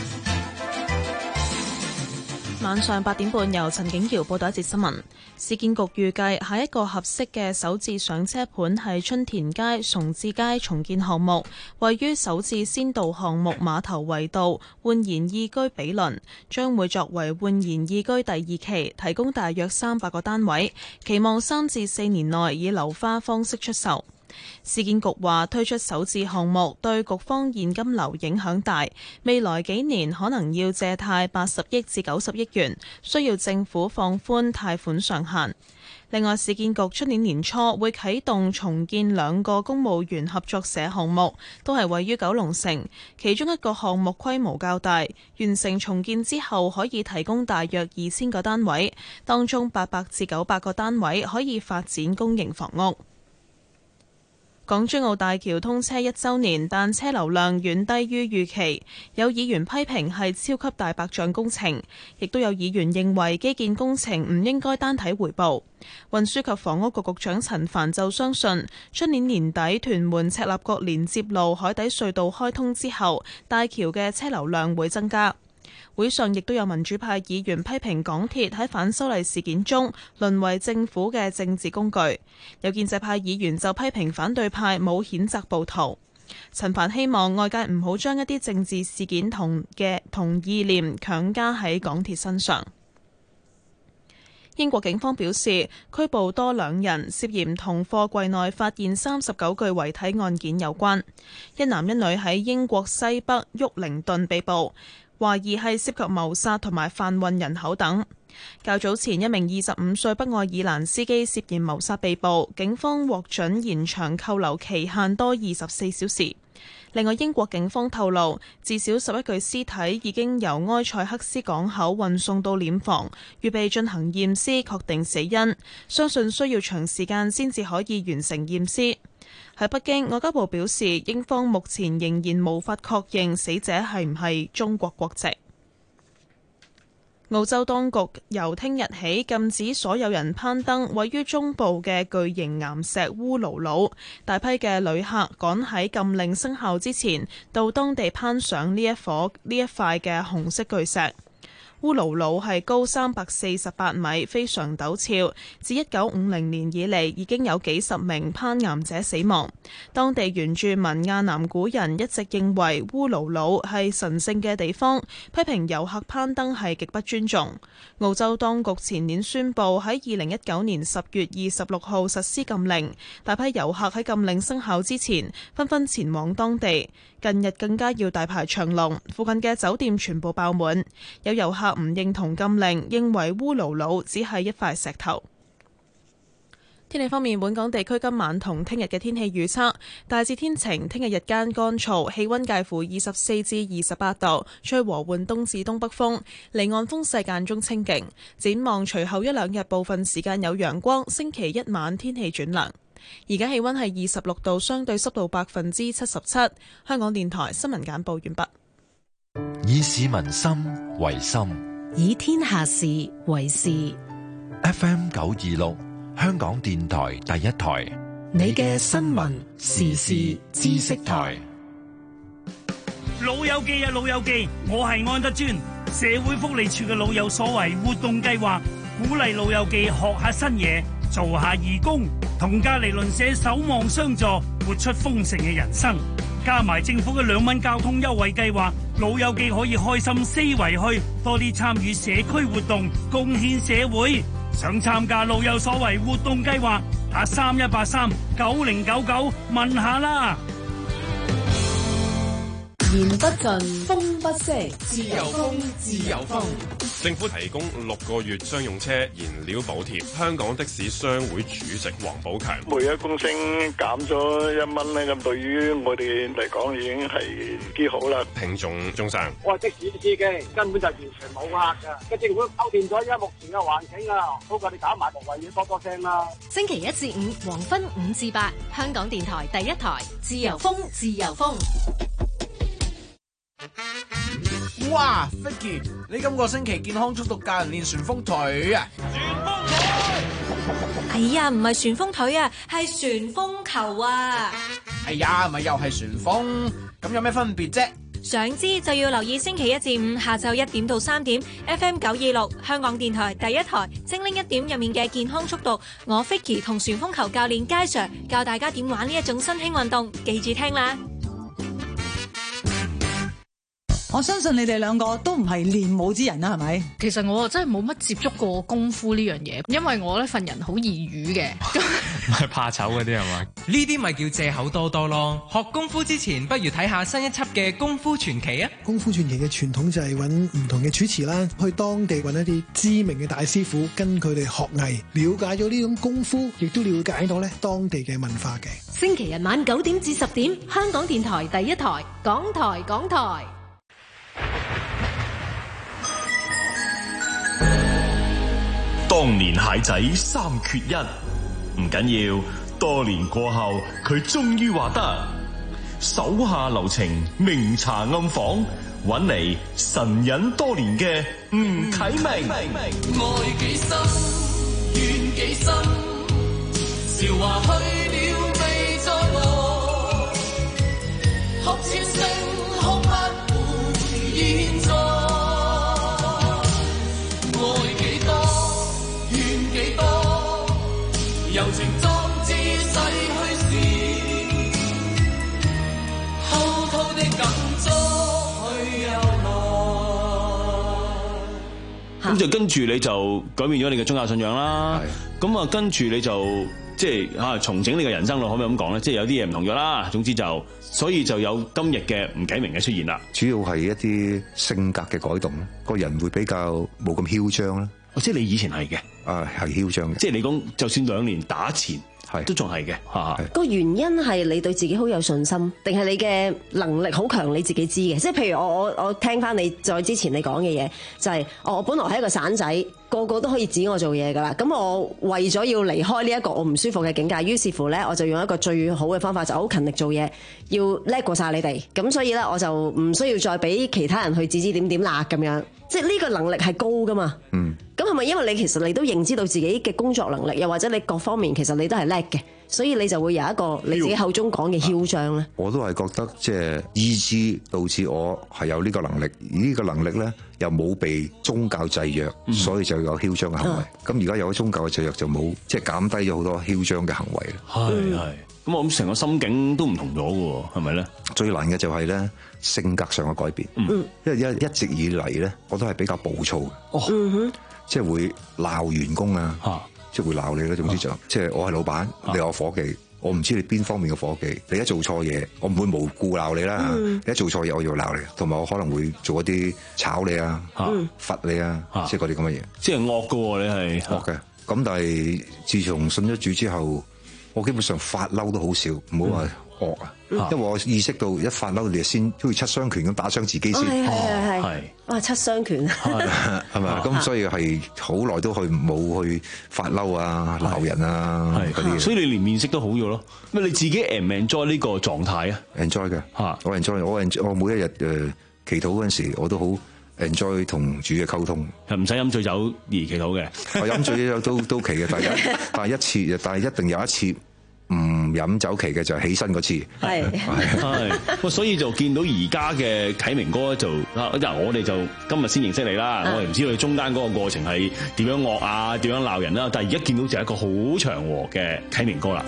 晚上八點半，由陳景瑤報道一節新聞。市建局預計下一個合適嘅首置上車盤係春田街崇志街重建項目，位於首置先導項目馬頭圍道煥然懿居比鄰，將會作為煥然懿居第二期，提供大約三百個單位，期望三至四年內以樓花方式出售。市建局話推出首置項目對局方現金流影響大，未來幾年可能要借貸八十億至九十億元，需要政府放寬貸款上限。另外，市建局出年年初會啟動重建兩個公務員合作社項目，都係位於九龍城，其中一個項目規模較大，完成重建之後可以提供大約二千個單位，當中八百至九百個單位可以發展公營房屋。港珠澳大橋通車一週年，但車流量遠低於預期，有議員批評係超級大白象工程，亦都有議員認為基建工程唔應該單睇回報。運輸及房屋局局長陳帆就相信，出年年底屯門赤鱲角連接路海底隧道開通之後，大橋嘅車流量會增加。會上亦都有民主派議員批評港鐵喺反修例事件中淪為政府嘅政治工具，有建制派議員就批評反對派冇譴責暴徒。陳帆希望外界唔好將一啲政治事件同嘅同意念強加喺港鐵身上。英國警方表示，拘捕多兩人，涉嫌同貨櫃內發現三十九具遺體案件有關。一男一女喺英國西北沃靈頓被捕，懷疑係涉及謀殺同埋販運人口等。較早前，一名二十五歲北愛爾蘭司機涉嫌謀殺被捕，警方獲准延長扣留期限多二十四小時。另外，英國警方透露，至少十一具屍體已經由埃塞克斯港口運送到殮房，預備進行驗屍，確定死因。相信需要長時間先至可以完成驗屍。喺北京，外交部表示，英方目前仍然無法確認死者係唔係中國國籍。澳洲當局由聽日起禁止所有人攀登位於中部嘅巨型岩石烏魯魯，大批嘅旅客趕喺禁令生效之前到當地攀上呢一顆呢一塊嘅紅色巨石。烏魯魯係高三百四十八米，非常陡峭。自一九五零年以嚟，已經有幾十名攀岩者死亡。當地原住民亞南古人一直認為烏魯魯係神聖嘅地方，批評遊客攀登係極不尊重。澳洲當局前年宣布喺二零一九年十月二十六號實施禁令，大批遊客喺禁令生效之前紛紛前往當地。近日更加要大排長龍，附近嘅酒店全部爆滿。有遊客唔認同禁令，認為烏魯魯只係一塊石頭。天氣方面，本港地區今晚同聽日嘅天氣預測大致天晴，聽日日間乾燥，氣溫介乎二十四至二十八度，吹和緩東至東北風，離岸風勢間中清勁。展望隨後一兩日部分時間有陽光，星期一晚天氣轉涼。而家氣溫係二十六度，相對濕度百分之七十七。香港電台新聞簡報完畢。 以市民心為心， 以天下事為事。 F M 九二六，香港電台第一台， 你嘅新聞時事知識台。 老友記啊，老友記，我係安德尊。社會福利處嘅老有所為活動計劃，鼓勵老友記學下新嘢，做下義工，同隔籬鄰舍守望相助，活出豐盛嘅人生。加埋政府嘅兩蚊交通優惠計劃，老友記可以開心四圍去，多啲參與社區活動，貢獻社會。想參加老有所為活動計劃，打三一八三九零九九問下啦。 而言不盡，風不息，自由風，自由風。 政府提供六個月商用車燃料補貼。香港的士商會主席黃寶強： 每一公升減咗一蚊咧，咁對於我哋嚟講已經係幾好啦。 聽眾鍾生： 我係的士司機，根本就完全冇客噶。個政府搞掂咗而家目前嘅環境啊，好過你搞埋無謂嘢多多聲啦。 星期一至五黃昏五至八，香港電台第一台，自由風，自由風。 哇 ，Vicky， 你今個星期健康速度教人練旋風腿啊！ 旋風腿，哎呀，唔係旋風腿啊，係旋風球啊！ 哎呀，咪又係旋風，咁有咩分別啫？ 想知就要留意星期一至五下晝一點到三點 ，F M 九二六香港電台第一台精靈一點入面嘅健康速度，我 Vicky 同旋風球教練佳 Sir 教大家點玩呢一種新興運動，記住聽啦！ 我相信你哋兩個都唔係練武之人啦，係咪？ 其實我真係冇乜接觸過功夫呢樣嘢，因為我呢份人好易瘀嘅， 唔係怕醜嗰啲係嘛？呢啲咪叫借口多多咯。學功夫之前，不如睇下新一輯嘅《功夫傳奇》啊！ 《功夫傳奇》嘅傳統就係揾唔同嘅主持啦，去當地揾一啲知名嘅大師傅，跟佢哋學藝，了解咗呢種功夫，亦都了解到咧當地嘅文化嘅。 星期日晚九點至十點，香港電台第一台，港台港台。 當年蟹仔三缺一，唔緊要，多年過後佢終於話得，手下留情，明查暗訪，搵嚟神隱多年嘅吳啟明。 愛幾深，怨幾深，韶華去了未再來，哭千聲哭不回現在。柔情壯志逝去時，偷偷的感觸去又來。 咁就跟住你就改變咗你嘅宗教信仰啦。咁啊，跟住你就即係啊重整你嘅人生咯，可唔可以咁講咧？即係有啲嘢唔同咗啦。總之就所以就有今日嘅吳啟明嘅出現啦。 主要係一啲性格嘅改動啦，個人會比較冇咁囂張啦。 哦，即係你以前係嘅， 啊係囂張嘅， 即係你講就算兩年打前係都仲係嘅嚇。 個原因係你對自己好有信心，定係你嘅能力好強？你自己知嘅，即係譬如我我我聽翻你再之前你講嘅嘢，就係、是、我本來係一個散仔，個個都可以指我做嘢噶啦。咁我為咗要離開呢一個我唔舒服嘅境界，於是乎咧我就用一個最好嘅方法，就好勤力做嘢，要叻過晒你哋。咁所以咧我就唔需要再俾其他人去指指點點啦咁樣。即係呢個能力係高噶嘛。嗯。咁係咪因為你其實你都認知到自己嘅工作能力，又或者你各方面其實你都係叻嘅，所以你就會有一個你自己口中講嘅囂張咧？ 我都係覺得即係意志導致我係有呢個能力，而呢個能力咧又冇被宗教制約，嗯、所以就有囂張嘅行為。咁而家有咗宗教嘅制約，就冇即係減低咗好多囂張嘅行為啦。 係係。咁我諗成個心境都唔同咗嘅喎，係咪咧？ 最難嘅就係咧性格上嘅改變。嗯，因為一一直以嚟咧，我都係比較暴躁嘅。哦，嗯哼，即係會鬧員工啊，啊即係會鬧你啦。總之就、啊、即係我係老闆，啊、你係我夥計，我唔知你邊方面嘅夥計。你一做錯嘢，我唔會無故鬧你啦。嗯、你一做錯嘢，我要鬧你，同埋我可能會做一啲炒你啊、嗯、罰你啊，啊即係嗰啲咁嘅嘢。即係惡嘅喎，你係惡嘅。咁但係自從信咗主之後，我基本上發嬲都好少，唔好話惡啊，因為我意識到一發嬲，你就先好似七傷拳咁打傷自己先。 係係係，哇七傷拳係咪？咁所以係好耐都去冇去發嬲啊、鬧人啊嗰啲。 所以你連面色都好咗咯。咁你自己 enjoy 呢個狀態啊 ？enjoy 嘅，我 enjoy， 我 enjoy， 我每一日誒祈禱嗰陣時，我都好 enjoy 同主嘅溝通。 係唔使飲醉酒而祈禱嘅。 我飲醉酒都都奇嘅，但係但係一次，但係一定有一次。唔飲酒期嘅就係起身嗰次， 係係，所以就見到而家嘅啟明哥就啊，我哋就今日先認識你啦，我哋唔知道你中間嗰個過程係點樣惡啊，點樣鬧人啦，但係而家見到就係一個好祥和嘅啟明哥啦。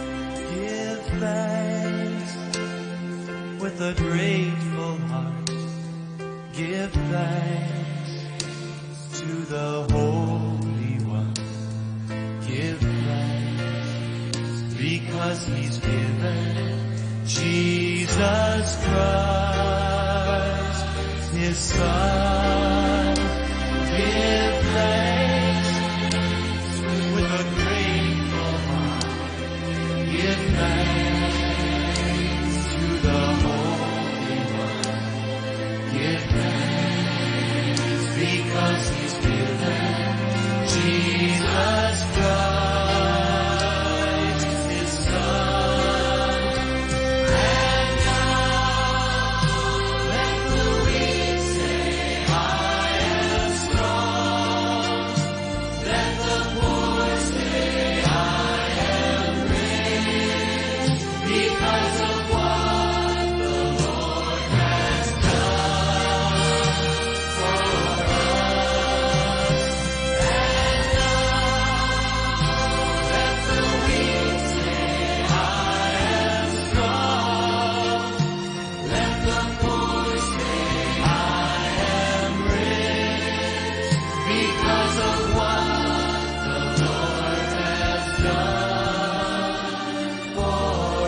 Because he's given Jesus Christ. Son, give thanks with a grateful heart. Give thanks to the Holy One. Give thanks because He's given Jesus Christ, His Son. And now let the weak say, I am strong. Let the poor say, I am rich, because of what the Lord has done for us. And now let the weak say, I am strong. Let the poor say, I am rich, because of what the Lord has done for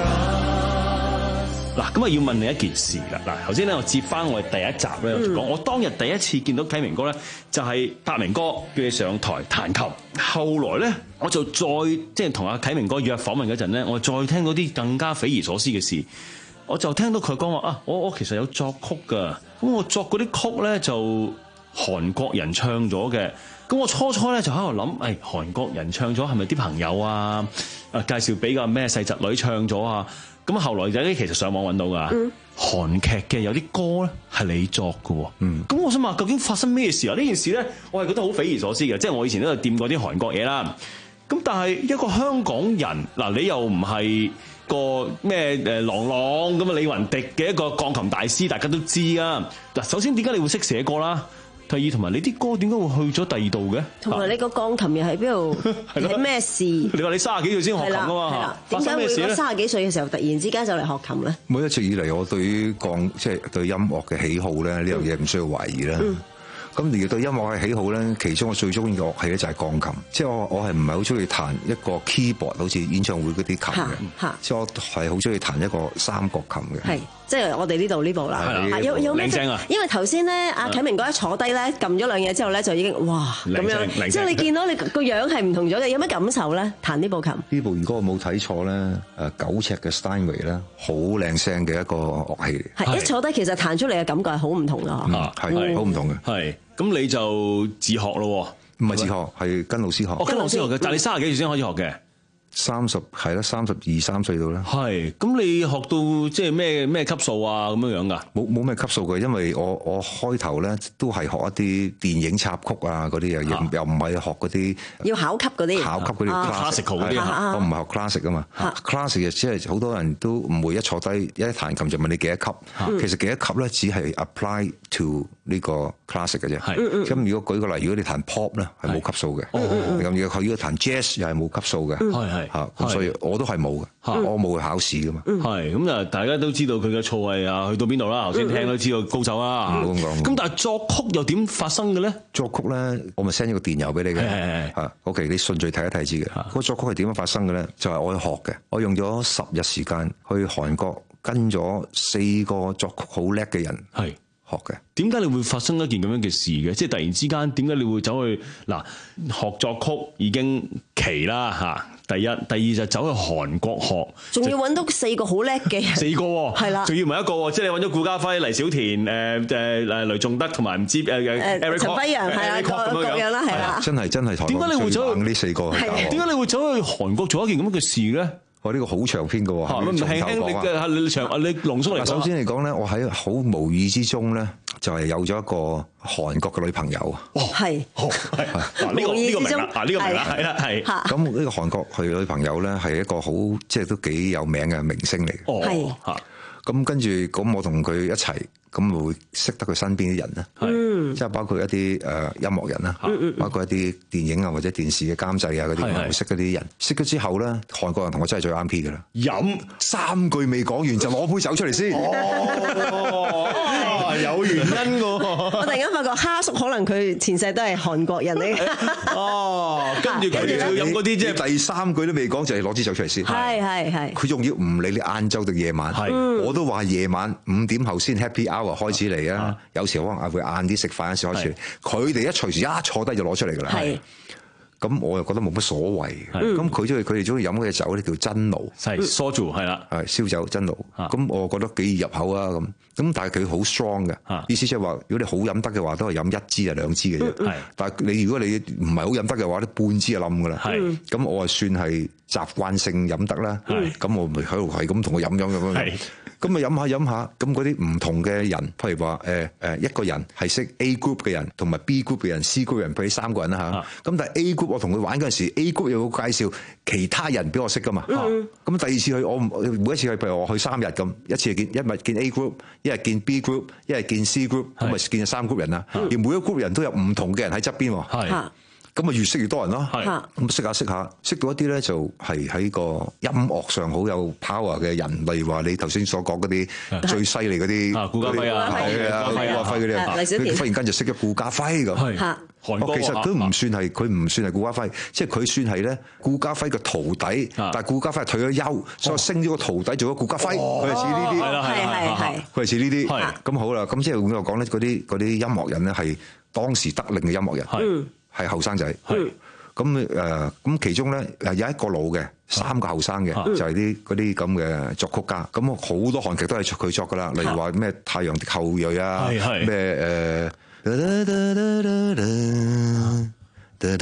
us. 嗱，咁啊要問你一件事啦。嗱，頭先咧我接翻我哋第一集咧講，我當日第一次見到啟明哥咧，就係達明哥叫你上台彈琴。後來咧，我就再即係同阿啟明哥約訪問嗰陣咧，我再聽到啲更加匪夷所思嘅事。我就聽到佢講話啊，我我其實有作曲㗎，咁我作嗰啲曲咧就韓國人唱咗嘅。咁我初初咧就喺度諗，誒、哎、韓國人唱咗係咪啲朋友啊？啊介紹俾個咩細侄女唱咗啊？咁後來有啲其實上網揾到㗎，嗯、韓劇嘅有啲歌咧係你作嘅喎。咁、嗯、我想問究竟發生咩事啊？呢件事咧，我係覺得好匪夷所思嘅。即係我以前都有掂過啲韓國嘢啦。咁但係一個香港人嗱，你又唔係個咩誒郎朗咁啊李雲迪嘅一個鋼琴大師，大家都知啊。嗱，首先點解你會識寫歌啦？第二，同埋你啲歌點解會去咗第二度嘅？ 同埋你個鋼琴又喺邊度？係咩事？ 你話你三十幾歲先學琴啊嘛？ 點解會嗰三十幾歲嘅時候突然之間就嚟學琴咧？ 每一直以嚟，我對於鋼即係對音樂嘅喜好咧，呢樣嘢唔需要懷疑啦。嗯咁而對音樂嘅喜好咧，其中我最中意嘅樂器咧就係鋼琴，即係我我係唔係好中意彈一個 keyboard 好似演唱會嗰啲琴嘅，即係我係好中意彈一個三角琴嘅。 係，即係我哋呢度呢部啦。有有咩聲啊？因為頭先咧，阿啟明哥一坐低咧，撳咗兩嘢之後咧，就已經哇咁樣，即係你見到你個樣係唔同咗嘅，有咩感受咧？彈呢部琴？ 呢部如果我冇睇錯咧，誒九尺嘅 Steinway 咧，好靚聲嘅一個樂器嚟。 係一坐低，其實彈出嚟嘅感覺係好唔同㗎。 啊，係好唔同嘅。 係。咁你就自學咯？ 唔係自學，係跟老師學。 哦，跟老師學嘅，但係你三十幾歲先開始學嘅。 三十係啦，三十二三歲到啦。 係，咁你學到即係咩咩級數啊？咁樣樣噶？ 冇冇咩級數嘅，因為我我開頭咧都係學一啲電影插曲啊嗰啲嘢，又又唔係學嗰啲要考級嗰啲。 考級嗰啲 classical 嗰啲， 我唔係學 classic 啊嘛。classic 即係好多人都唔會一坐低一彈琴就問你幾多級，其實幾多級咧只係 apply to 呢個 classic 嘅啫。咁如果舉個例，如果你彈 pop 咧係冇級數嘅，咁如果佢如果彈 jazz 又係冇級數嘅。嚇，咁所以我都係冇嘅，我冇去考試噶嘛。 係咁啊，大家都知道佢嘅造詣啊，去到邊度啦？頭先聽都知道高手啦。 咁講。 咁但係作曲又點發生嘅咧？ 作曲咧，我咪 send 咗個電郵俾你嘅。係係係。OK，你順序睇一睇知嘅。嗰個作曲係點樣發生嘅咧？就係我去學嘅。我用咗十日時間去韓國跟咗四個作曲好叻嘅人。係。學嘅。 點解你會發生一件咁樣嘅事嘅？即係突然之間，點解你會走去嗱學作曲已經奇啦嚇？第一，第二就走去韓國學， 仲要揾到四個好叻嘅人， 四個喎，係啦，仲要唔係一個喎，即係你揾咗顧嘉輝、黎小田、誒誒誒雷頌德同埋唔知誒誒陳輝陽係啦，各各樣啦，係啦， 真係真係台。 點解你會走去呢四個？ 點解你會走去韓國做一件咁嘅事咧？ 我呢個好長篇嘅喎， 唔輕輕你嘅你長你濃縮嚟講。 首先嚟講咧，我喺好無意之中咧，就係有咗一個韓國嘅女朋友。 哦，係， 係呢個呢個明啦，啊呢個明啦，係啦係。 咁呢個韓國佢女朋友咧係一個好即係都幾有名嘅明星嚟嘅。 哦，係。 咁跟住咁我同佢一齊。咁會識得佢身邊啲人咧，嗯，即係包括一啲誒音樂人啦，嗯、包括一啲電影啊或者電視嘅監製啊嗰啲，我會識嗰啲人。識咗之後咧，韓國人同我真係最啱 P 嘅啦。 飲三句未講完就攞杯酒出嚟先。 哦，有原因喎。 我突然間發覺哈叔可能佢前世都係韓國人嚟。 哦，跟住佢哋要飲嗰啲即係第三句都未講就係攞支酒出嚟先。 係係係。 佢仲要唔理你晏晝定夜晚，我都話夜晚五點後先 happy hour。 hour 開始嚟啊，有時可能會晏啲食飯嘅時候開始嚟，佢哋一隨時一坐低就攞出嚟㗎啦。咁我又覺得冇乜所謂，咁佢中意佢哋中意飲嘅酒咧叫真露， 係梳住係啦， 係燒酒真露，咁我覺得幾易入口啊咁，咁但係佢好 strong 嘅，意思即係話如果你好飲得嘅話，都係飲一支啊兩支嘅啫，但係你如果你唔係好飲得嘅話咧，半支就冧噶啦，咁我啊算係習慣性飲得啦，咁我咪喺度係咁同佢飲飲咁樣。咁啊飲下飲下，咁嗰啲唔同嘅人，譬如話誒誒一個人係識 A group 嘅人，同埋 B group 嘅人、C group 嘅人，譬如三個人啦嚇。咁但係 A group 我同佢玩嗰陣時 ，A group 又會介紹其他人俾我識噶嘛。咁第二次去我每一次去，譬如我去三日咁，一次係見一日見 A group，一日見 B group，一日見 C group，咁咪見咗三 group 人啦。而每一 group 人都有唔同嘅人喺側邊喎。咁啊越識越多人咯，咁識下識下，識到一啲咧就係喺個音樂上好有 power 嘅人，例如話你頭先所講嗰啲最犀利嗰啲，顧嘉輝啊，係啊，顧嘉輝嗰啲啊，佢忽然間就識咗顧嘉輝咁。韓國其實佢唔算係佢唔算係顧嘉輝，即係佢算係咧顧嘉輝嘅徒弟，但係顧嘉輝退咗休，所以升咗個徒弟做咗顧嘉輝，佢係似呢啲，係係係，佢係似呢啲。咁好啦，咁即係咁我講咧，嗰啲嗰啲音樂人咧係當時得令嘅音樂人。係後生仔，咁誒咁其中咧誒有一個老嘅，三個後生嘅，就係啲嗰啲咁嘅作曲家。咁好多韓劇都係佢作噶啦，例如話咩《太陽的後裔》啊，咩誒。誒，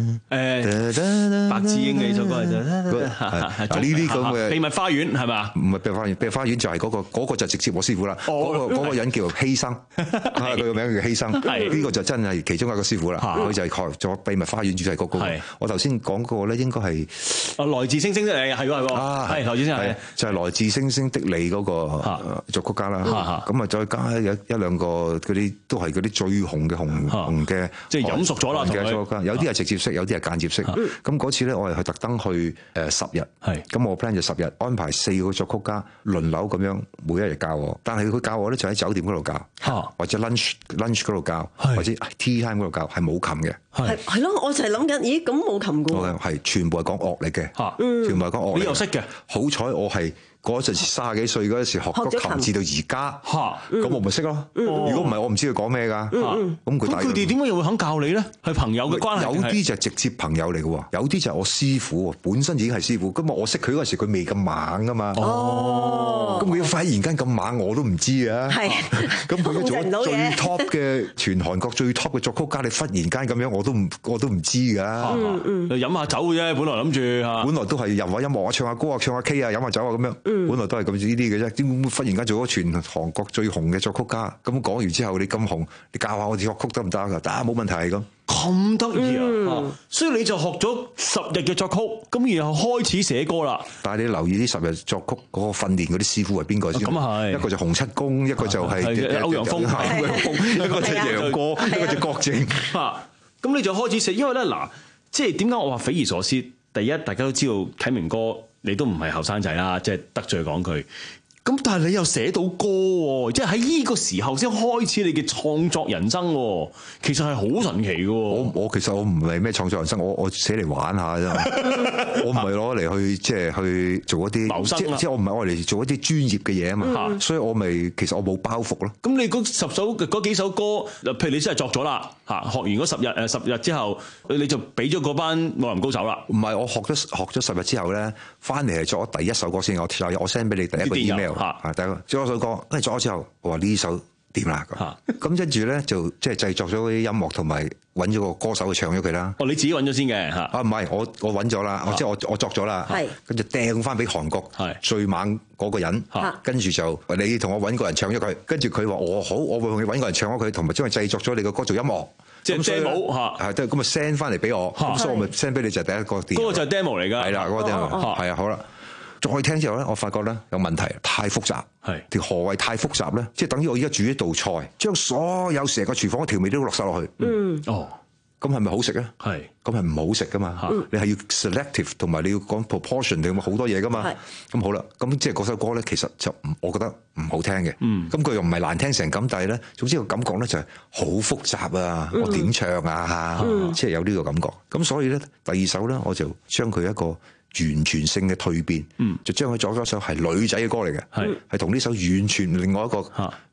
白智英嘅呢首歌係呢啲咁嘅秘密花園係嘛？ 唔係秘密花園，秘密花園就係嗰個嗰個就直接我師傅啦。嗰個嗰個人叫做犧牲，佢個名叫犧牲。呢個就真係其中一個師傅啦。佢就係學咗秘密花園主題曲嗰個。我頭先講過咧，應該係啊來自星星的你係喎係喎，係來自星星係就係來自星星的你嗰個作曲家啦。咁啊再加一一兩個嗰啲都係嗰啲最紅嘅紅紅嘅， 即係飲熟咗啦同佢。 有啲係直接識，有啲係間接識。咁嗰次咧，我係去特登去誒十日。係。咁我 plan 就十日，安排四個作曲家輪流咁樣每一日教我。但係佢教我咧就喺酒店嗰度教，或者 lunch lunch 嗰度教，或者 tea time 嗰度教，係冇琴嘅。 係係咯，我就係諗緊，咦咁冇琴嘅喎。 係全部係講樂力嘅，全部係講樂力。 你又識嘅？ 好彩我係。嗰陣時卅幾歲嗰陣時學咗琴至到而家，咁我咪識咯。如果唔係，我唔知佢講咩㗎。咁佢佢哋點解又會肯教你咧？係朋友嘅關係。 有啲就係直接朋友嚟嘅喎，有啲就係我師傅，本身已經係師傅。咁我識佢嗰陣時，佢未咁猛㗎嘛。哦。咁佢忽然間咁猛，我都唔知啊。係。咁佢做最 top 嘅全韓國最 top 嘅作曲家，你忽然間咁樣，我都唔我都唔知㗎。 嗯嗯。飲下酒嘅啫，本來諗住， 本來都係入下音樂啊，唱下歌啊，唱下 K 啊，飲下酒啊咁樣。本來都係咁呢啲嘅啫，點會忽然間做咗全韓國最紅嘅作曲家？咁講完之後，你咁紅，你教下我作曲得唔得㗎？得，冇問題咁。 咁得意啊！嗯、所以你就學咗十日嘅作曲，咁然後開始寫歌啦。 但係你留意呢十日作曲嗰個訓練嗰啲師傅係邊個先？咁啊係，一個就洪七公，一個就係歐陽鋒， 一個就楊過，一個就郭靖。 咁你就開始寫，因為咧嗱，即係點解我話匪夷所思？第一，大家都知道啟明哥。你都唔係後生仔啦，即係得罪講句。咁但係你又寫到歌喎，即係喺呢個時候先開始你嘅創作人生喎，其實係好神奇嘅。 我我其實我唔係咩創作人生，我我寫嚟玩下啫。我唔係攞嚟去即係去做一啲謀生， 即即係我唔係攞嚟做一啲專業嘅嘢啊嘛。嗯、所以我咪其實我冇包袱咯。 咁你嗰十首嗰幾首歌，譬如你真係作咗啦嚇，學完嗰十日誒十日之後，你就俾咗嗰班武林高手啦。 唔係，我學咗學咗十日之後咧，翻嚟係作咗第一首歌先，我我 send 俾你第一個 email。啊！第一個作咗首歌，跟住作咗之後，我話呢首掂啦咁。咁跟住咧就即係製作咗啲音樂，同埋揾咗個歌手去唱咗佢啦。 哦，你自己揾咗先嘅嚇？ 啊，唔係，我我揾咗啦，即係我我作咗啦。係。跟住掟翻俾韓國最猛嗰個人。跟住就你同我揾個人唱咗佢，跟住佢話我好，我會同你揾個人唱咗佢，同埋將佢製作咗你個歌做音樂。 即係 demo 嚇。 係，都咁咪 send 翻嚟俾我。咁所以我咪 send 俾你就係第一個電。 嗰個就係 demo 嚟㗎。 係啦，嗰個 demo。係啊，好啦。再聽之後咧，我發覺咧有問題，太複雜。係條何謂太複雜咧？即係等於我而家煮一道菜，將所有成個廚房嘅調味都落晒落去。嗯，哦，咁係咪好食咧？係，咁係唔好食噶嘛？嗯、你係要 selective， 同埋你要講 proportion， 你咁好多嘢噶嘛？咁好啦，咁即係嗰首歌咧，其實就我覺得唔好聽嘅。嗯，咁佢又唔係難聽成咁，但係咧，總之個感覺咧就係好複雜啊！嗯、我點唱啊？嗯、即係有呢個感覺。咁所以咧，第二首咧，我就將佢一個完全性嘅蛻變，嗯、就將佢作咗一首係女仔嘅歌嚟嘅，係同呢首完全另外一個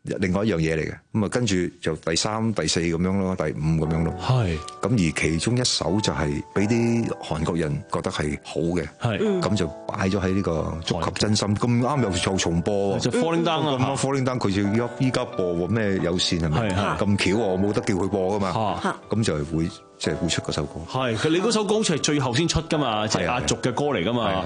另外一樣嘢嚟嘅。咁啊，跟住就第三、第四咁樣咯，第五咁樣咯。 係。 咁而其中一首就係俾啲韓國人覺得係好嘅。 係。 咁就擺咗喺呢個觸及真心，咁啱又做重播喎。 就 Falling Down 啊 ，Falling Down 佢就依依家播喎，咩有線係咪？係咁巧我冇得叫佢播噶嘛。咁就係會即係會出嗰首歌。 係，佢你嗰首歌好似係最後先出噶嘛，即係壓軸嘅歌嚟噶嘛。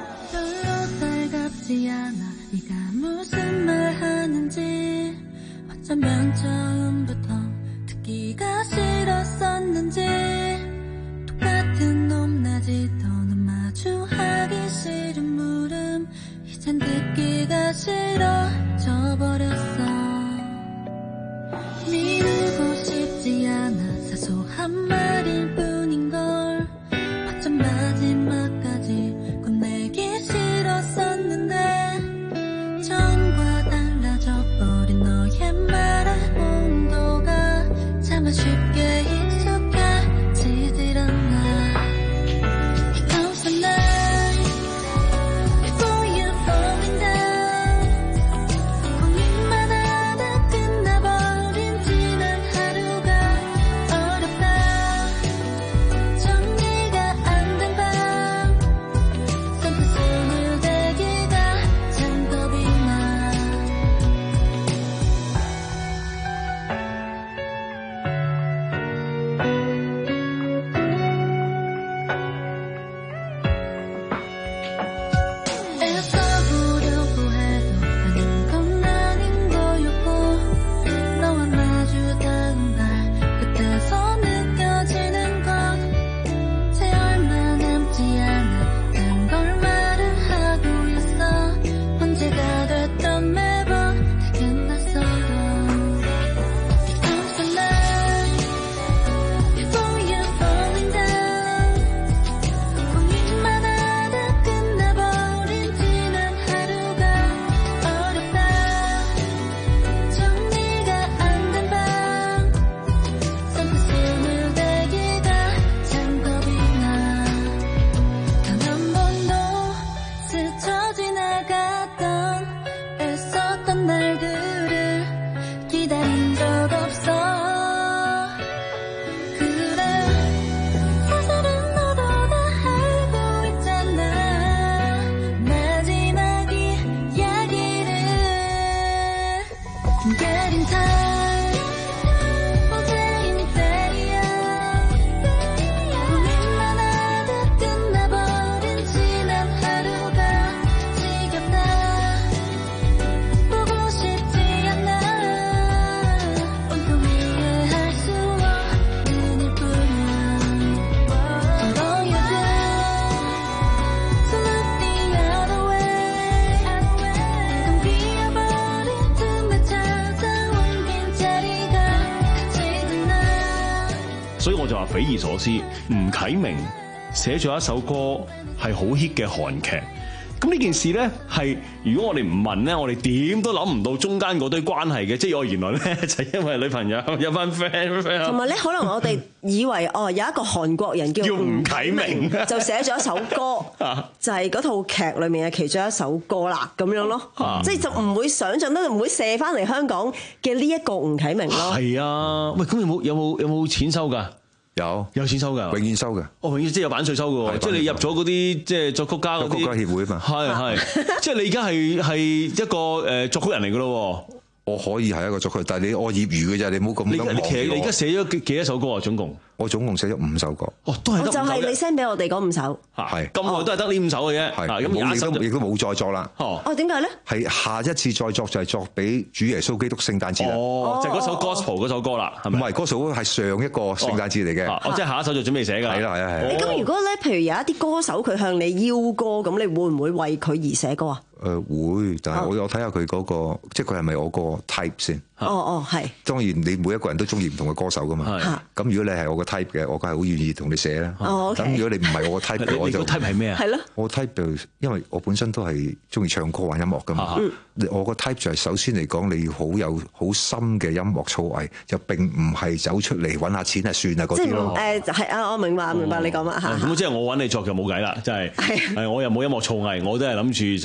所以我就話匪夷所思，吳啟明寫咗一首歌係好 hit 嘅韓劇。咁呢件事咧係，如果我哋唔問咧，我哋點都諗唔到中間嗰堆關係嘅。即係我原來咧就係因為女朋友有班 friend， 同埋咧可能我哋以為哦有一個韓國人叫吳啟明，就寫咗一首歌，就係嗰套劇裏面嘅其中一首歌啦，咁樣咯。即係就唔會想像得唔會射翻嚟香港嘅呢一個吳啟明咯。係啊，喂，咁有冇有冇有冇錢收㗎？ 有有錢收㗎， 永遠收嘅。 哦，永遠即係有版稅收嘅喎，即係你入咗嗰啲即係作曲家嗰啲。作曲家協會啊嘛。係係，即係你而家係係一個誒作曲人嚟㗎咯喎。 我可以係一個作曲，但係你我業餘嘅啫，你唔好咁。你其實你而家寫咗幾幾多首歌啊？總共我總共寫咗五首歌。 哦，都係得五首。 就係你 send 俾我哋嗰五首。 係咁耐都係得呢五首嘅啫。係咁，亦都亦都冇再作啦。 哦，點解咧？係下一次再作就係作俾主耶穌基督聖誕節啦。 哦，就係嗰首 Gospel 嗰首歌啦，係咪？ 唔係，嗰首係上一個聖誕節嚟嘅。 哦，即係下一首就準備寫㗎。係啦，係啊，係。 咁如果咧，譬如有一啲歌手佢向你邀歌，咁你會唔會為佢而寫歌啊？ 誒會，但係我我睇下佢嗰個，即係佢係咪我個 type 先？ 哦哦，係。當然你每一個人都中意唔同嘅歌手噶嘛。咁如果你係我個 type 嘅，我梗係好願意同你寫啦。哦，咁如果你唔係我個 type 嘅，我就。你個 type 係咩啊？係咯。我 type 就因為我本身都係中意唱歌玩音樂噶嘛。我個 type 就係首先嚟講，你要好有好深嘅音樂造詣，就並唔係走出嚟揾下錢係算啊嗰啲咯。 誒係啊，我明白明白你講乜嚇。 咁即係我揾你作就冇計啦，真係。係。我又冇音樂造詣，我都係諗住就。出嚟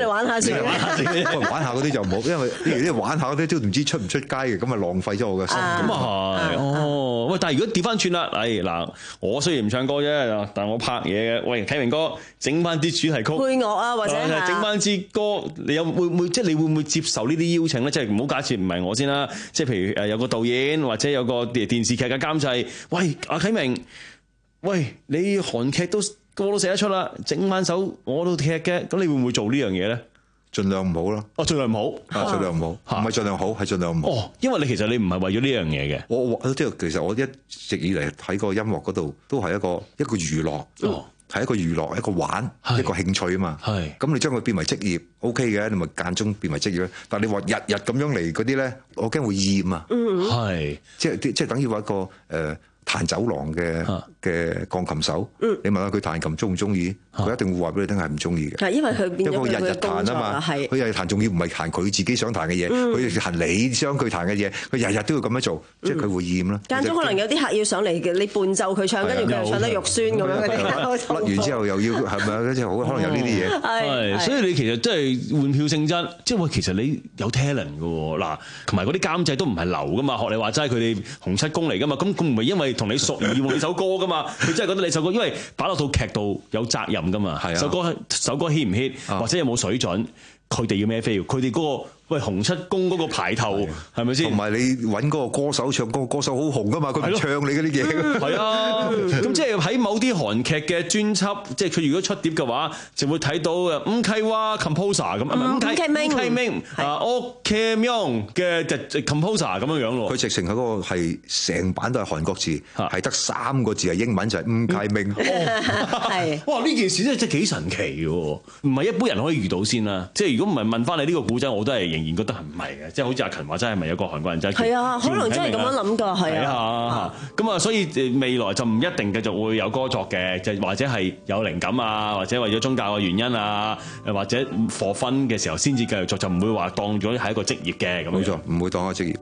嚟玩下先， 玩下先，玩下嗰啲就冇，因為呢啲玩下嗰啲都唔知出唔出街嘅，咁啊浪費咗我嘅心。 咁啊係，哦，喂，但係如果調翻轉啦，誒嗱，我雖然唔唱歌啫，但係我拍嘢嘅，喂，啟明哥，整翻啲主題曲， 配樂啊，或者整翻支歌，你有會唔會即係你會唔會接受呢啲邀請咧？即係唔好假設唔係我先啦，即係譬如誒有個導演或者有個電視劇嘅監製，喂，阿啟明，喂，你韓劇都歌都寫得出啦，整翻首我都劇嘅，咁你會唔會做呢樣嘢咧？ 盡量唔好啦。 哦，盡量唔好， 啊，盡量唔好，唔係盡量好，係盡量唔好。 哦，因為你其實你唔係為咗呢樣嘢嘅。 我我即係其實我一直以嚟喺個音樂嗰度都係一個一個娛樂，係、哦、一個娛樂，一個玩，一個興趣啊嘛。係。咁你將佢變為職業 ，OK 嘅，你咪間中變為職業。但係你話日日咁樣嚟嗰啲咧，我驚會厭啊。嗯。係。即係即係等於話一個誒。呃彈走廊嘅嘅鋼琴手，嗯、你問下佢彈琴中唔中意？佢、啊、一定會話俾你聽係唔中意嘅。 係因為佢變咗佢嘅工作啊嘛， 佢日日彈，仲要唔係彈佢自己想彈嘅嘢，佢彈你想佢彈嘅嘢，佢日日都要咁樣做，嗯、即係佢會厭啦。間中可能有啲客要上嚟嘅，你伴奏佢唱，跟住佢又唱得肉酸咁樣嗰啲。 甩完之後又要係咪啊？即係好可能有呢啲嘢。 係，所以你其實真係換票性質，即係話其實你有 talent 嘅喎。嗱，同埋嗰啲監製都唔係流噶嘛，學你話齋佢哋洪七公嚟噶嘛，咁佢唔係因為同你熟而用你首歌噶嘛，佢真係覺得你首歌，因為擺落套劇度有責任噶嘛，首歌首歌 hit 唔 hit 或者有冇水準，佢哋要咩飛？佢哋嗰個喂洪七公嗰個牌頭係咪先？ 同埋你揾嗰個歌手唱歌，歌手好紅噶嘛，佢唔唱你嗰啲嘢。係啊，咁即係喺某啲韓劇嘅專輯，即係佢如果出碟嘅話，就會睇到誒吳啟華 composer 咁，吳啟明、吳啟明啊 OK Myung 嘅 composer 咁樣樣咯。 佢直情喺嗰個係成版都係韓國字，係得三個字係英文就係吳啟明。 係哇！呢件事真係真係幾神奇嘅，唔係一般人可以遇到先啦。即係如果唔係問翻你呢個古仔，我都係仍然覺得係唔係嘅，即係好似阿勤話齋係咪有個韓國人真係？ 係啊，可能真係咁樣諗㗎，係啊。 咁啊，所以未來就唔一定繼續會有歌作嘅，就或者係有靈感啊，或者為咗宗教嘅原因啊，或者課分嘅時候先至繼續作，就唔會話當咗係一個職業嘅咁樣。 冇錯，唔會當一個職業。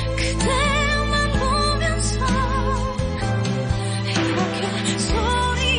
소리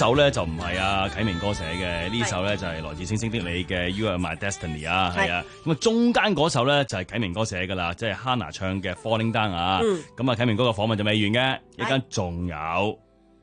首咧就唔係阿啟明哥寫嘅，呢首咧就係來自星星的你嘅 You Are My Destiny 啊，係啊。咁啊中間嗰首咧就係啟明哥寫噶啦，即係 Hannah 唱嘅 Falling Down 啊。咁啊啟明哥嘅訪問就未完嘅，一間仲有。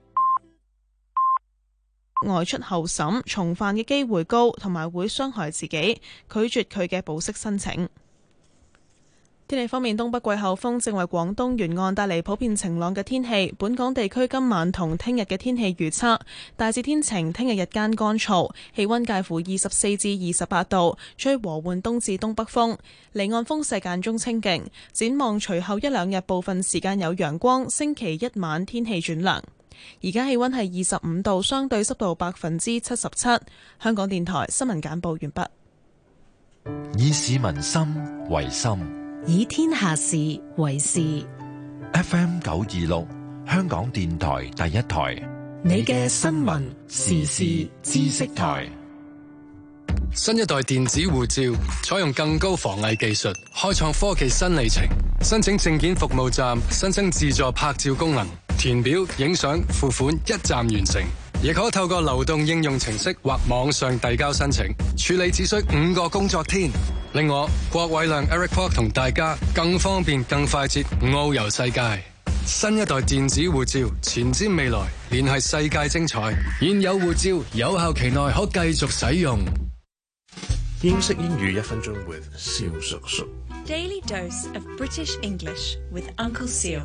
外出候審重犯嘅機會高，同埋會傷害自己，拒絕佢嘅保釋申請。天氣方面，東北季候風正為廣東沿岸帶嚟普遍晴朗嘅天氣。本港地區今晚同聽日嘅天氣預測大致天晴，聽日日間乾燥，氣溫介乎二十四至二十八度，吹和緩東至東北風，離岸風勢間中清勁。展望隨後一兩日部分時間有陽光，星期一晚天氣轉涼。而家氣溫係二十五度，相對濕度百分之七十七。香港電台新聞簡報完畢。 以市民心為心， 以天下事為事。 F M 九二六，香港電台第一台， 你嘅新聞時事知識台。 新一代電子護照採用更高防偽技術，開創科技新里程。申請證件服務站新增自助拍照功能，填表、影相、付款一站完成。亦可透過流動應用程式或網上遞交申請，處理只需五個工作天。令我郭偉亮 Eric Kwok 同大家更方便、更快捷遨遊世界。新一代電子護照前瞻未來，聯繫世界精彩。現有護照有效期內可繼續使用。 英式英語一分鐘 with 蕭叔叔。 Daily dose of British English with Uncle Seal。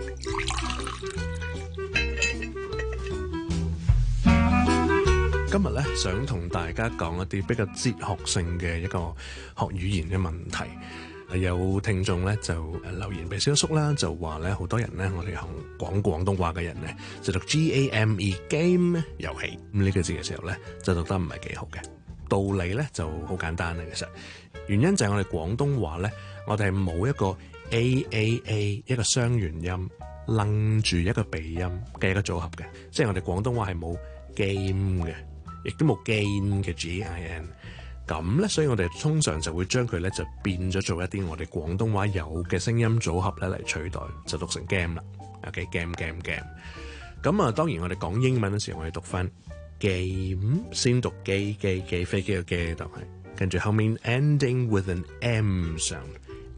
今日咧想同大家講一啲比較哲學性嘅一個學語言嘅問題。有聽眾咧就留言俾蕭叔啦，就話咧好多人咧，我哋行講廣東話嘅人咧，就讀 G A M E game 遊戲咁呢個字嘅時候咧，就讀得唔係幾好嘅。道理咧就好簡單啦，其實原因就係我哋廣東話咧，我哋係冇一個 A A A 一個雙元音楞住一個鼻音嘅一個組合嘅，即係我哋廣東話係冇 game 嘅，亦都冇 game 嘅 G I N。咁咧，所以我哋通常就會將佢咧就變咗做一啲我哋廣東話有嘅聲音組合咧嚟取代，就讀成 game 啦。OK， game game game。咁啊，當然我哋講英文嘅時候，我哋讀翻 game 先讀機機機飛機嘅機，就係跟住後面 ending with an M sound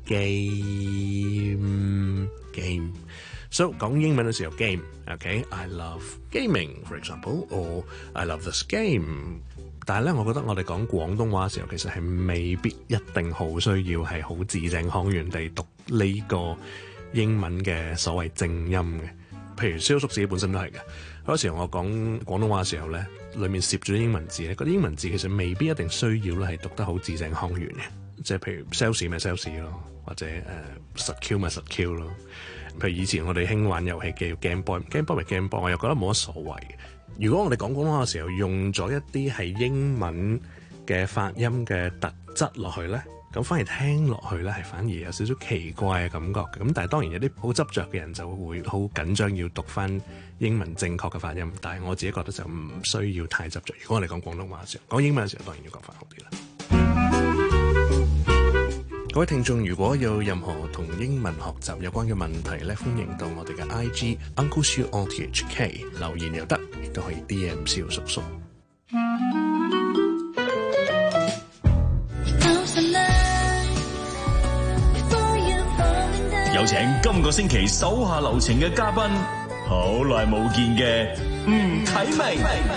game game。So 講英文嘅時候 game，OK，I love gaming，for example，or I love this game。但係咧，我覺得我哋講廣東話嘅時候，其實係未必一定好需要係好字正腔圓地讀呢個英文嘅所謂正音嘅。譬如蕭叔自己本身都係嘅。好多時候我講廣東話嘅時候咧，裡面攝住啲英文字咧，嗰啲英文字其實未必一定需要咧係讀得好字正腔圓嘅。即係譬如 sales 咪 sales 咯，或者誒、呃、實 Q 咪實 Q 咯。譬如以前我哋興玩遊戲叫 Game Boy，Game Boy 咪 Game Boy， 我又覺得冇乜所謂嘅。如果我哋講廣東話嘅時候用咗一啲係英文嘅發音嘅特質落去咧，咁反而聽落去咧係反而有少少奇怪嘅感覺嘅。咁但係當然有啲好執着嘅人就會好緊張要讀翻英文正確嘅發音，但係我自己覺得就唔需要太執着。如果我哋講廣東話嘅時候，講英文嘅時候當然要講翻好啲啦。各位聽眾，如果有任何同英文學習有關嘅問題咧，歡迎到我哋嘅 I G Uncle Siu O T H K 留言又得，亦都可以 D M 蕭叔叔。 有請今個星期手下留情嘅嘉賓，好耐冇見嘅吳啟明。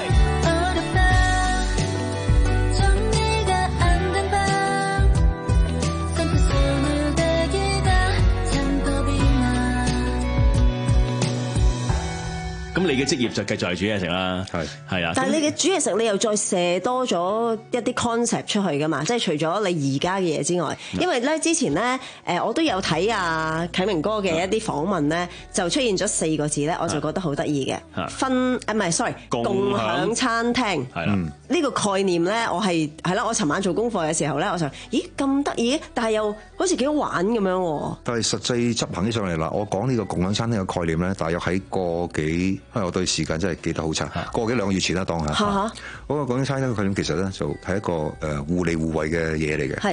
咁你嘅職業就繼續係煮嘢食啦，係係啊。 但係你嘅煮嘢食，你又再射多咗一啲 concept 出去噶嘛？即係除咗你而家嘅嘢之外，因為咧之前咧誒我都有睇阿啟明哥嘅一啲訪問咧，就出現咗四個字咧，我就覺得好得意嘅，分啊唔係 sorry 共享餐廳係啦。呢個概念咧，我係係啦，我尋晚做功課嘅時候咧，我就咦咁得意，但係又好似幾好玩咁樣喎。 但係實際執行起上嚟啦，我講呢個共享餐廳嘅概念咧，大約喺個幾。因為我對時間真係記得好差，個幾兩個月前啦，當下。嗰個共享餐廳嘅概念其實咧就係一個誒互利互惠嘅嘢嚟嘅。係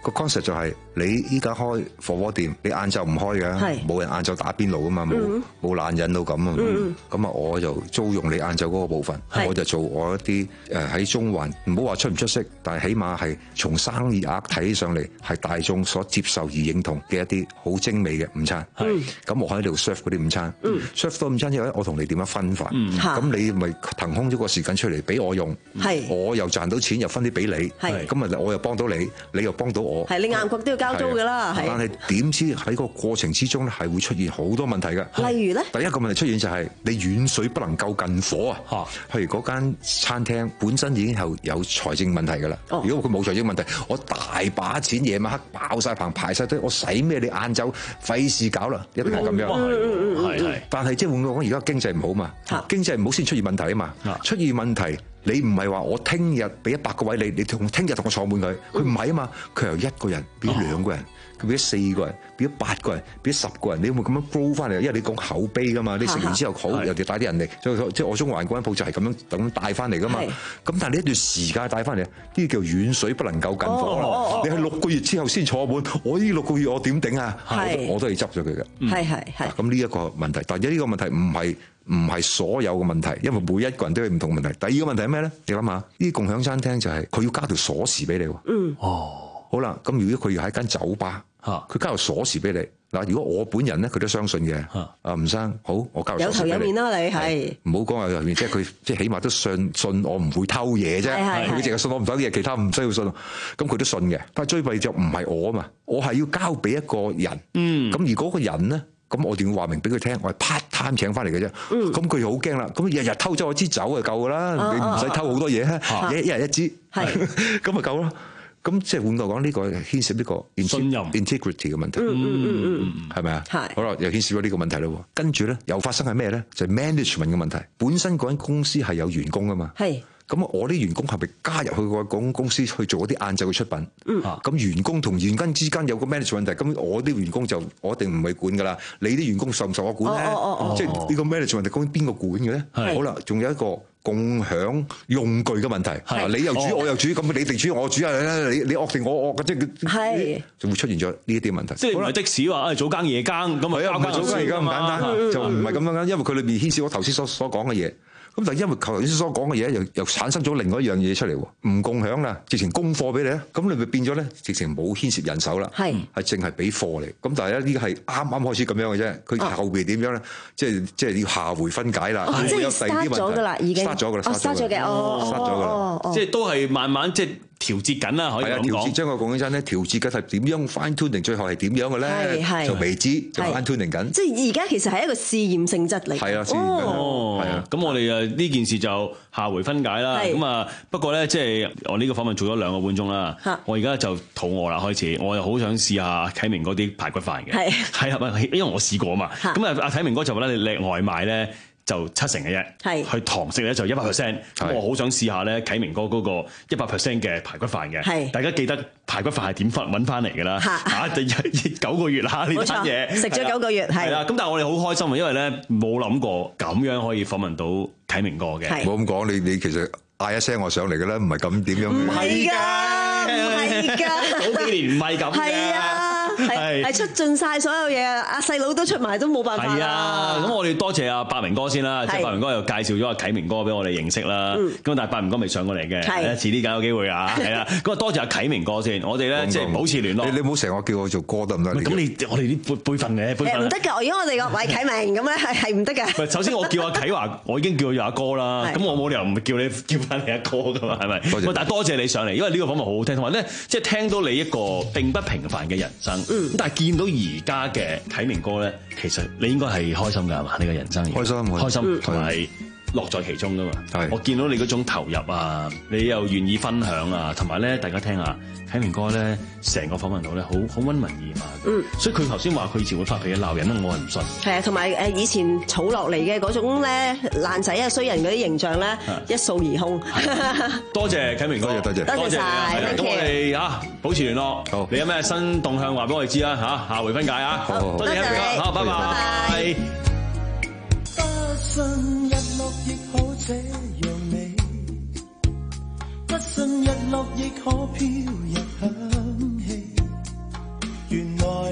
個 concept 就係你依家開火鍋店，你晏晝唔開嘅，冇人晏晝打邊爐啊嘛，冇冇懶人到咁啊，咁啊我就租用你晏晝嗰個部分，我就做我一啲誒喺中環，唔好話出唔出色，但係起碼係從生意額睇上嚟係大眾所接受而認同嘅一啲好精美嘅午餐。咁我喺度 serve 嗰啲午餐 serve 到午餐之後咧，我同你點樣分法？咁你咪騰空咗個時間出嚟俾我用，我又賺到錢又分啲俾你，咁啊我又幫到你，你又幫到我。係你硬角都要交租㗎啦。但係點知喺個過程之中咧，係會出現好多問題㗎。例如咧，第一個問題出現就係你遠水不能夠近火啊。譬如嗰間餐廳本身已經係有財政問題㗎啦。如果佢冇財政問題，我大把錢夜晚黑爆晒棚排晒堆，我使咩你晏晝費事搞啦？一定係咁樣。係係。但係即係換句講，而家經濟唔好嘛，經濟唔好先出現問題啊嘛。出現問題。你唔係話我聽日俾一百個位你，你同聽日同我坐滿佢，佢唔係啊嘛，佢由一個人變咗兩個人，佢變咗四個人，變咗八個人，變咗十個人，你會咁樣 grow 翻嚟？因為你講口碑噶嘛，你食完之後好，又哋帶啲人嚟，即係我中環嗰間鋪就係咁樣咁帶翻嚟噶嘛。咁但係你一段時間帶翻嚟，呢啲叫遠水不能夠近火啦。哦、你係六個月之後先坐滿，我呢六個月我點頂啊？我，我都係執咗佢嘅。係係係。咁呢一個問題，但係呢個問題唔係。唔係所有嘅問題，因為每一個人都有唔同問題。第二個問題係咩咧？你諗下，呢啲共享餐廳就係佢要加條鎖匙俾你。嗯。哦。好啦，咁如果佢要喺間酒吧，嚇，佢加條鎖匙俾你。嗱，如果我本人咧，佢都相信嘅。嚇。啊，吳生，好，我加條鎖匙俾你。有頭有面啦，你係。唔好講有頭面，即係佢，即係起碼都信信我唔會偷嘢啫。係係。佢淨係信我唔偷嘢，其他唔需要信。咁佢都信嘅。但係最弊就唔係我啊嘛，我係要交俾一個人。嗯。咁而嗰個人咧？咁我哋要話明俾佢聽，我係 part time 請翻嚟嘅啫。咁佢就好驚啦。咁日日偷咗我支酒就夠噶啦，你唔使偷好多嘢，一一日一支，咁咪夠啦。咁即係換句講，呢個牽涉呢個信任 integrity 嘅問題，係咪啊？係。好啦，又牽涉咗呢個問題咯。跟住咧，又發生係咩咧？就係 management 嘅問題。本身嗰間公司係有員工噶嘛。係。咁我啲員工係咪加入去個公公司去做一啲晏晝嘅出品？嗯，咁員工同員工之間有個 management 問題，咁我啲員工就我一定唔係管噶啦。你啲員工受唔受我管咧？哦哦哦，即係呢個 management 問題，究竟邊個管嘅咧？係。好啦，仲有一個共享用具嘅問題。係。你又煮，我又煮，咁你哋煮，我煮啊！你你惡定我惡嘅，即係係，就會出現咗呢一啲問題。即係唔係的士話誒早更夜更咁啊？唔係早更夜更咁簡單，就唔係咁樣。因為佢裏邊牽涉我頭先所所講嘅嘢。咁但係因為頭先所講嘅嘢，又又產生咗另外一樣嘢出嚟喎，唔共享啦，直情供貨俾你啊，咁你咪變咗咧，直情冇牽涉人手啦，係係淨係俾貨嚟。咁但係咧呢個係啱啱開始咁樣嘅啫，佢後邊點樣咧？即係即係要下回分解啦。即係刪咗㗎啦，已經刪咗㗎啦，刪咗嘅，哦，刪咗㗎啦，即係都係慢慢即係調節緊啦，可以咁講。係啊，調節將個共享餐咧調節緊係點樣 fine tuning，最後係點樣嘅咧？就未知，就 fine tuning緊。即係而家其實係一個試驗性質嚟。係啊，試驗緊。哦，係啊，咁我哋誒呢件事就下回分解啦。咁啊，不過咧，即係我呢個訪問做咗兩個半鐘啦。我而家就肚餓啦，開始，我又好想試下啟明嗰啲排骨飯嘅。係係啊，因為我試過啊嘛。咁啊，阿啟明哥就話咧，你叻外賣咧就七成嘅啫。係去堂食咧就一百 percent。咁我好想試下咧，啟明哥嗰個一百 percent 嘅排骨飯嘅。係大家記得排骨飯係點揾翻嚟㗎啦？嚇，九個月啦呢單嘢，食咗九個月係啦。咁但係我哋好開心啊，因為咧冇諗過咁樣可以訪問到啟明哥嘅。冇咁講，你你其實嗌一聲我上嚟嘅咧，唔係咁點樣？唔係㗎，唔係㗎，早幾年唔係咁嘅。係係出盡晒所有嘢，阿細佬都出埋都冇辦法。係啊，咁我哋多謝阿百明哥先啦，即係百明哥又介紹咗阿啟明哥俾我哋認識啦。咁但係百明哥未上過嚟嘅，遲啲梗有機會啊。係啦，咁啊多謝阿啟明哥先，我哋咧即係保持聯絡。你你唔好成日叫我做哥得唔得？咁你我哋啲輩輩份嘅輩份。唔得㗎，如果我哋個喂啟明咁咧係係唔得㗎。首先我叫阿啟華，我已經叫佢阿哥啦。咁我冇理由唔叫你叫翻你阿哥㗎嘛，係咪？多謝。但係多謝你上嚟，因為呢個訪問好好聽，同埋咧即係聽到你一個並不平凡嘅人生。嗯，但係見到而家嘅啟明哥咧，其實你應該係開心㗎係嘛？呢個人生開心，開心同埋樂在其中㗎嘛。係，我見到你嗰種投入啊，你又願意分享啊，同埋咧大家聽下啟明哥咧，成個訪問到咧好好溫文爾雅。嗯，所以佢頭先話佢以前會發脾氣鬧人咧，我係唔信。係啊，同埋誒以前儲落嚟嘅嗰種咧爛仔啊衰人嗰啲形象咧，一掃而空。多謝啟明哥，多謝多謝多謝晒。咁我哋嚇保持聯絡。好，你有咩新動向話俾我哋知啊嚇？下回分解啊！好，多謝啟明哥，好，拜拜。不信日落亦可這樣美，不信日落亦可飄入香氣。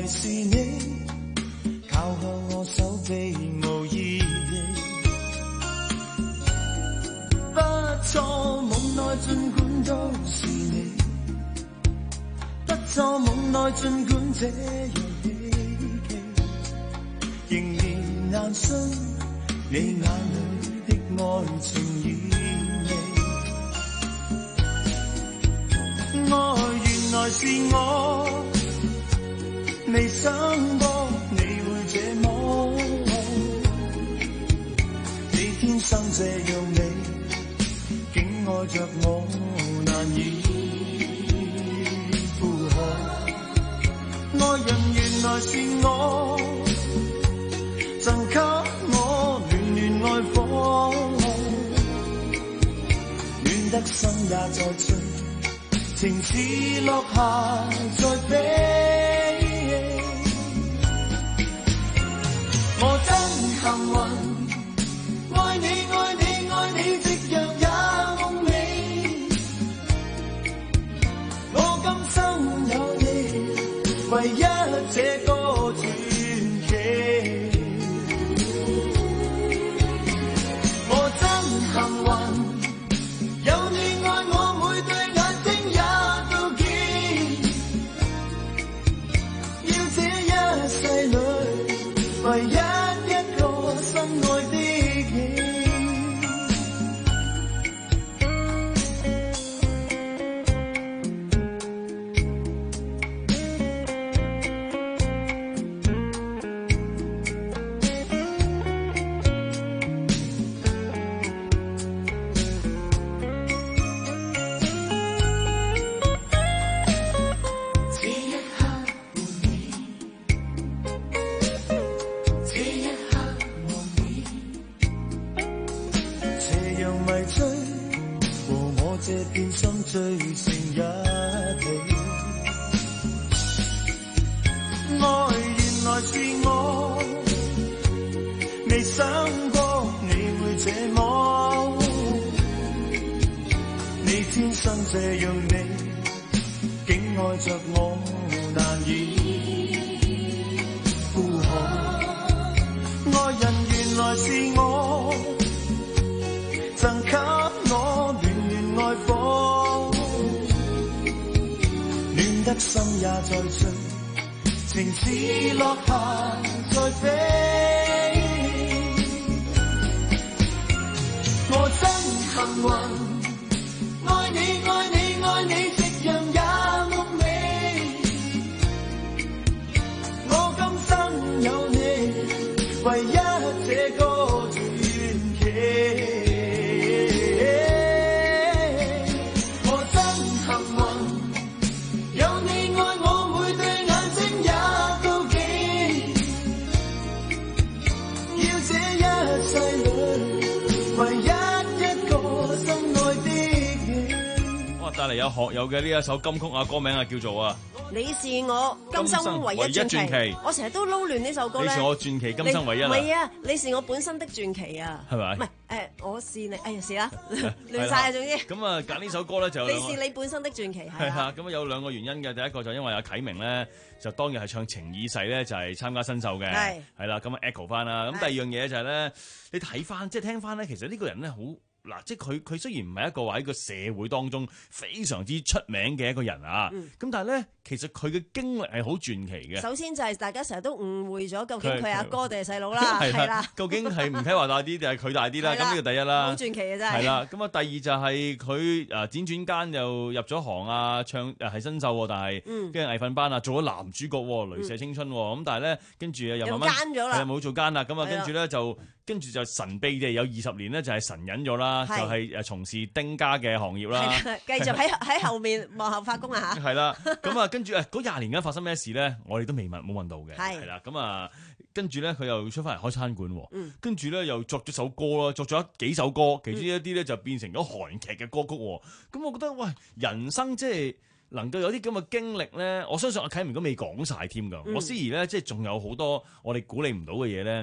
來是你靠向我手臂無意義，不錯夢內儘管都是你，不錯夢內儘管這樣希冀，仍然難信你眼裏的愛情意味，愛原來是我未想過你會這麼好，你天生這樣美，竟愛着我難以負荷。愛人原來是我，贈給我暖暖愛火，暖得心也在醉，情似落霞在飛。我真幸運，愛你愛你愛你，夕陽也夢美。我今生有你，唯一這個傳奇。我真幸運，有你愛我，每對眼睛也妒忌。要這一世裏，唯一。 嘅呢一首金曲啊，歌名啊叫做啊， 你是我今生唯一傳奇。奇我成日都撈亂呢首歌咧。 你是我傳奇，今生唯一啊。 唔係啊，你是我本身的傳奇啊。 係咪？ 唔係誒，我是你。哎呀，是啦，亂晒啊，總之。 咁啊，揀呢首歌咧就你是你本身的傳奇係啊。咁啊有兩個原因嘅，第一個就因為阿啟明咧就當日係唱情已逝咧，就係參加新秀嘅。係係啦，咁啊 echo 翻啦。咁第二樣嘢就係咧，你睇翻即係聽翻咧，其實呢個人咧好。嗱，即係佢佢雖然唔係一個話喺個社會當中非常之出名嘅一個人啊，咁、嗯、但係咧，其實佢嘅經歷係好傳奇嘅。 首先就係大家成日都誤會咗，究竟佢係阿哥定係細佬啦，係啦。 究竟係吳啟華大啲定係佢大啲啦？咁呢個第一啦。 好傳奇嘅真係。 係啦，咁啊第二就係佢誒輾轉間又入咗行啊，唱誒係新秀，但係跟住藝訓班啊，做咗男主角《雷射青春》咁、嗯，但係咧跟住又慢慢係冇做奸啦，咁啊跟住咧就。跟住就神秘地有二十年咧，就係神隱咗啦，就係誒從事丁家嘅行業啦。 繼續喺喺後面幕後發功啊嚇！ 係啦，咁啊跟住誒嗰廿年間發生咩事咧？我哋都未問冇問到嘅。係啦，咁啊跟住咧佢又出翻嚟開餐館，嗯，跟住咧又作咗首歌啦，作咗幾首歌，其中一啲咧就變成咗韓劇嘅歌曲。咁我覺得喂，人生即係能夠有啲咁嘅經歷咧，我相信阿啟明都未講晒添㗎。我思怡咧即係仲有好多我哋估你唔到嘅嘢咧。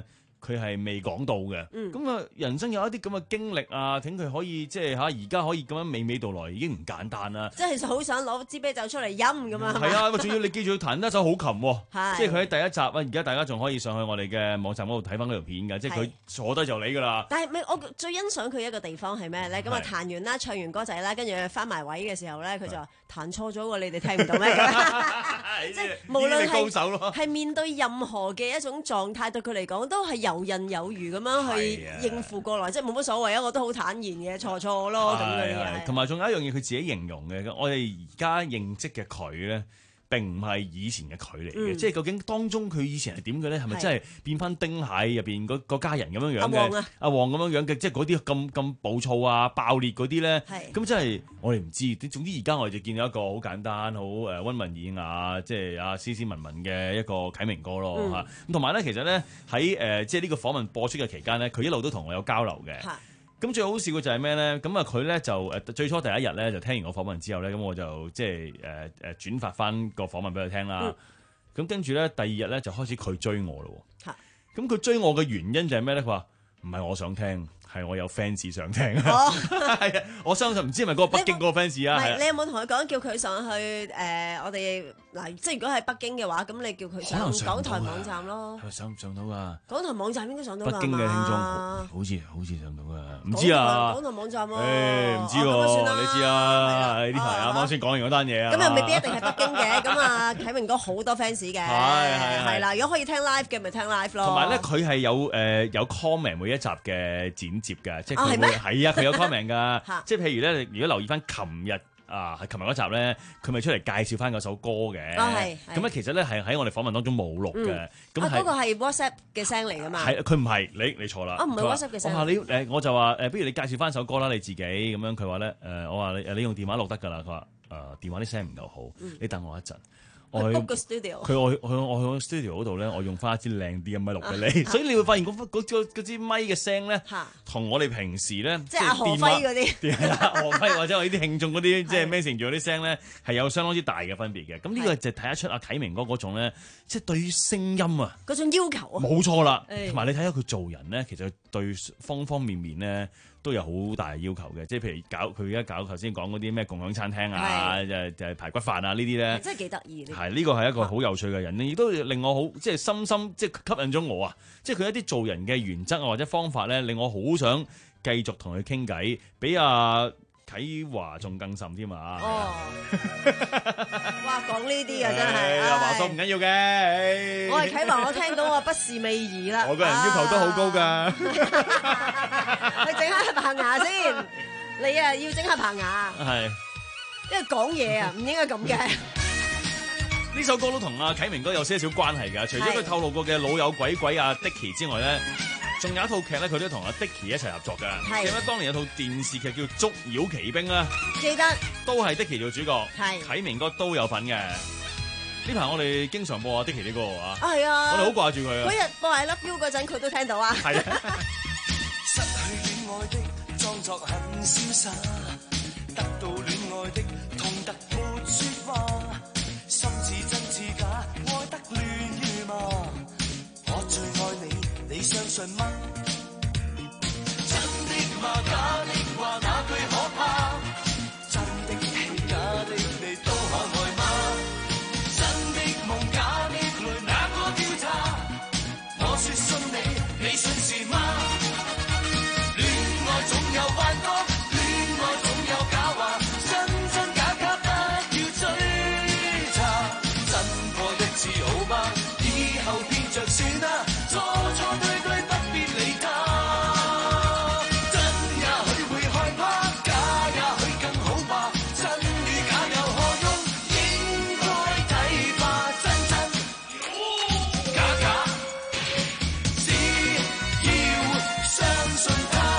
佢係未講到嘅。咁啊、嗯，人生有一啲咁嘅經歷啊，等佢可以即係嚇而家可以咁樣娓娓道來，已經唔簡單啦。 即係其實好想攞支啤酒出嚟飲咁啊。 係啊，仲要你記住彈得一手好琴喎。 係即係佢喺第一集啊，而家大家仲可以上去我哋嘅網站嗰度睇翻嗰條片㗎。即係佢坐低就嚟㗎啦。 但係咪我最欣賞佢一個地方係咩咧？咁啊彈完啦，唱完歌仔啦，跟住翻埋位嘅時候咧，佢就話彈錯咗喎，你哋聽唔到咩？即係無論係係面對任何嘅一種狀態，對佢嚟講都係游刃有餘咁樣去應付過來，即係冇乜所謂啊！我都好坦然嘅，錯錯咯咁樣。 同埋仲有一樣嘢，佢自己形容嘅，我哋而家認識嘅佢咧。並唔係以前嘅佢嚟嘅，嗯、即係究竟當中佢以前係點嘅咧？係咪真係變翻丁蟹入邊嗰個家人咁樣樣嘅？阿黃咁樣樣嘅，即係嗰啲咁咁暴躁啊、爆裂嗰啲咧？咁真係我哋唔知。總之而家我哋就見到一個好簡單、好誒溫文爾雅，即係阿斯斯文文嘅一個啟明哥咯嚇。咁同埋咧，其實咧喺誒即係呢個訪問播出嘅期間咧，佢一路都同我有交流嘅。咁最好笑嘅就係咩咧？咁啊佢咧就誒最初第一日咧就聽完個訪問之後咧，咁我就即係誒誒轉發翻個訪問俾佢聽啦。咁跟住咧第二日咧就開始佢追我咯。咁佢追我嘅原因就係咩咧？佢話唔係我想聽。係我有 fans 想聽啊！係啊，我相信唔知係咪嗰個北京嗰個 fans 啊？係， 你有冇同佢講叫佢上去誒？我哋嗱，即係如果係北京嘅話，咁你叫佢上港台網站咯。 係上唔上到㗎？ 港台網站應該上到㗎嘛？ 北京嘅聽眾好似好似上到㗎，唔知啊！ 港台網站喎， 誒唔知喎，你知啊？呢排啱啱先講完嗰單嘢啊！ 咁又未必一定係北京嘅，咁啊啟明哥好多 fans 嘅，係係係啦。如果可以聽 live 嘅，咪聽 live 咯。 同埋咧，佢係有誒有 comment 每一集嘅剪接嘅，即係佢會係啊，佢有 comment 㗎。即係譬如咧，如果留意翻琴日啊，係琴日嗰集咧，佢咪出嚟介紹翻嗰首歌嘅。咁咧其實咧係喺我哋訪問當中冇錄嘅。咁嗰個係 WhatsApp 嘅聲嚟㗎嘛？ 係，佢唔係，你你錯啦。 啊，唔係 WhatsApp 嘅聲。 我話你誒，我就話誒，不如你介紹翻首歌啦，你自己咁樣。佢話咧誒，我話你誒，你用電話錄得㗎啦。佢話誒，電話啲聲唔夠好，你等我一陣。我 book 個 studio， 佢我我我去 studio 嗰度咧，我用翻一支靚啲嘅咪錄俾你，所以你會發現嗰嗰支咪嘅聲咧，同我哋平時咧， 即係阿何輝嗰啲， 係啦，何輝或者我呢啲慶祝嗰啲，即係 message 住嗰啲聲咧，係有相當之大嘅分別嘅。咁呢個就睇得出阿啟明哥嗰種咧，即係對於聲音啊嗰種要求啊， 冇錯啦。同埋你睇下佢做人咧，其實對方方面面咧，都有好大要求嘅，即係譬如搞佢而家搞頭先講嗰啲咩共享餐廳啊，就係就係排骨飯啊呢啲咧， 真係幾得意。 係呢個係一個好有趣嘅人，亦都令我好即係深深即係吸引咗我啊！即係佢一啲做人嘅原則啊或者方法咧，令我好想繼續同佢傾偈，比阿啟華仲更甚添啊！ 哦，哇，講呢啲啊真係， 話數唔緊要嘅。 我係啟華，我聽到我不是味兒啦。 我個人要求都好高㗎。 你整下棚牙先，你啊要整下棚牙。係，因為講嘢啊唔應該咁嘅。 呢首歌都同阿啟明哥有些少關係㗎，除咗佢透露過嘅老友鬼鬼阿 Dicky 之外咧。仲有一套劇咧，佢都同阿 Dicky 一齊合作㗎。記得當年有套電視劇叫《捉妖奇兵》啊， 記得都係 Dicky 做主角，啟明哥都有份嘅。呢排我哋經常播阿 Dicky 啲歌啊， 係啊， 我哋好掛住佢啊。 嗰日播I Love You嗰陣，佢都聽到啊。係啊。 失去戀愛的裝作很瀟灑，得到戀愛的痛得沒説話，心似真似假，愛得亂如麻。我最愛你。你相信嗎？真的嗎？假的話那句可怕？真的戲，假的你都可愛嗎？真的夢，假的淚，哪個調查？我說信你，你信是嗎？戀愛總有幻覺，戀愛總有假話，真真假假不要追查。真過一次好嗎？以後變着算啦。錯錯對對不必理他，真也許會害怕，假也許更好吧，真與假又何用？應該睇吧，真真假假，只要相信他。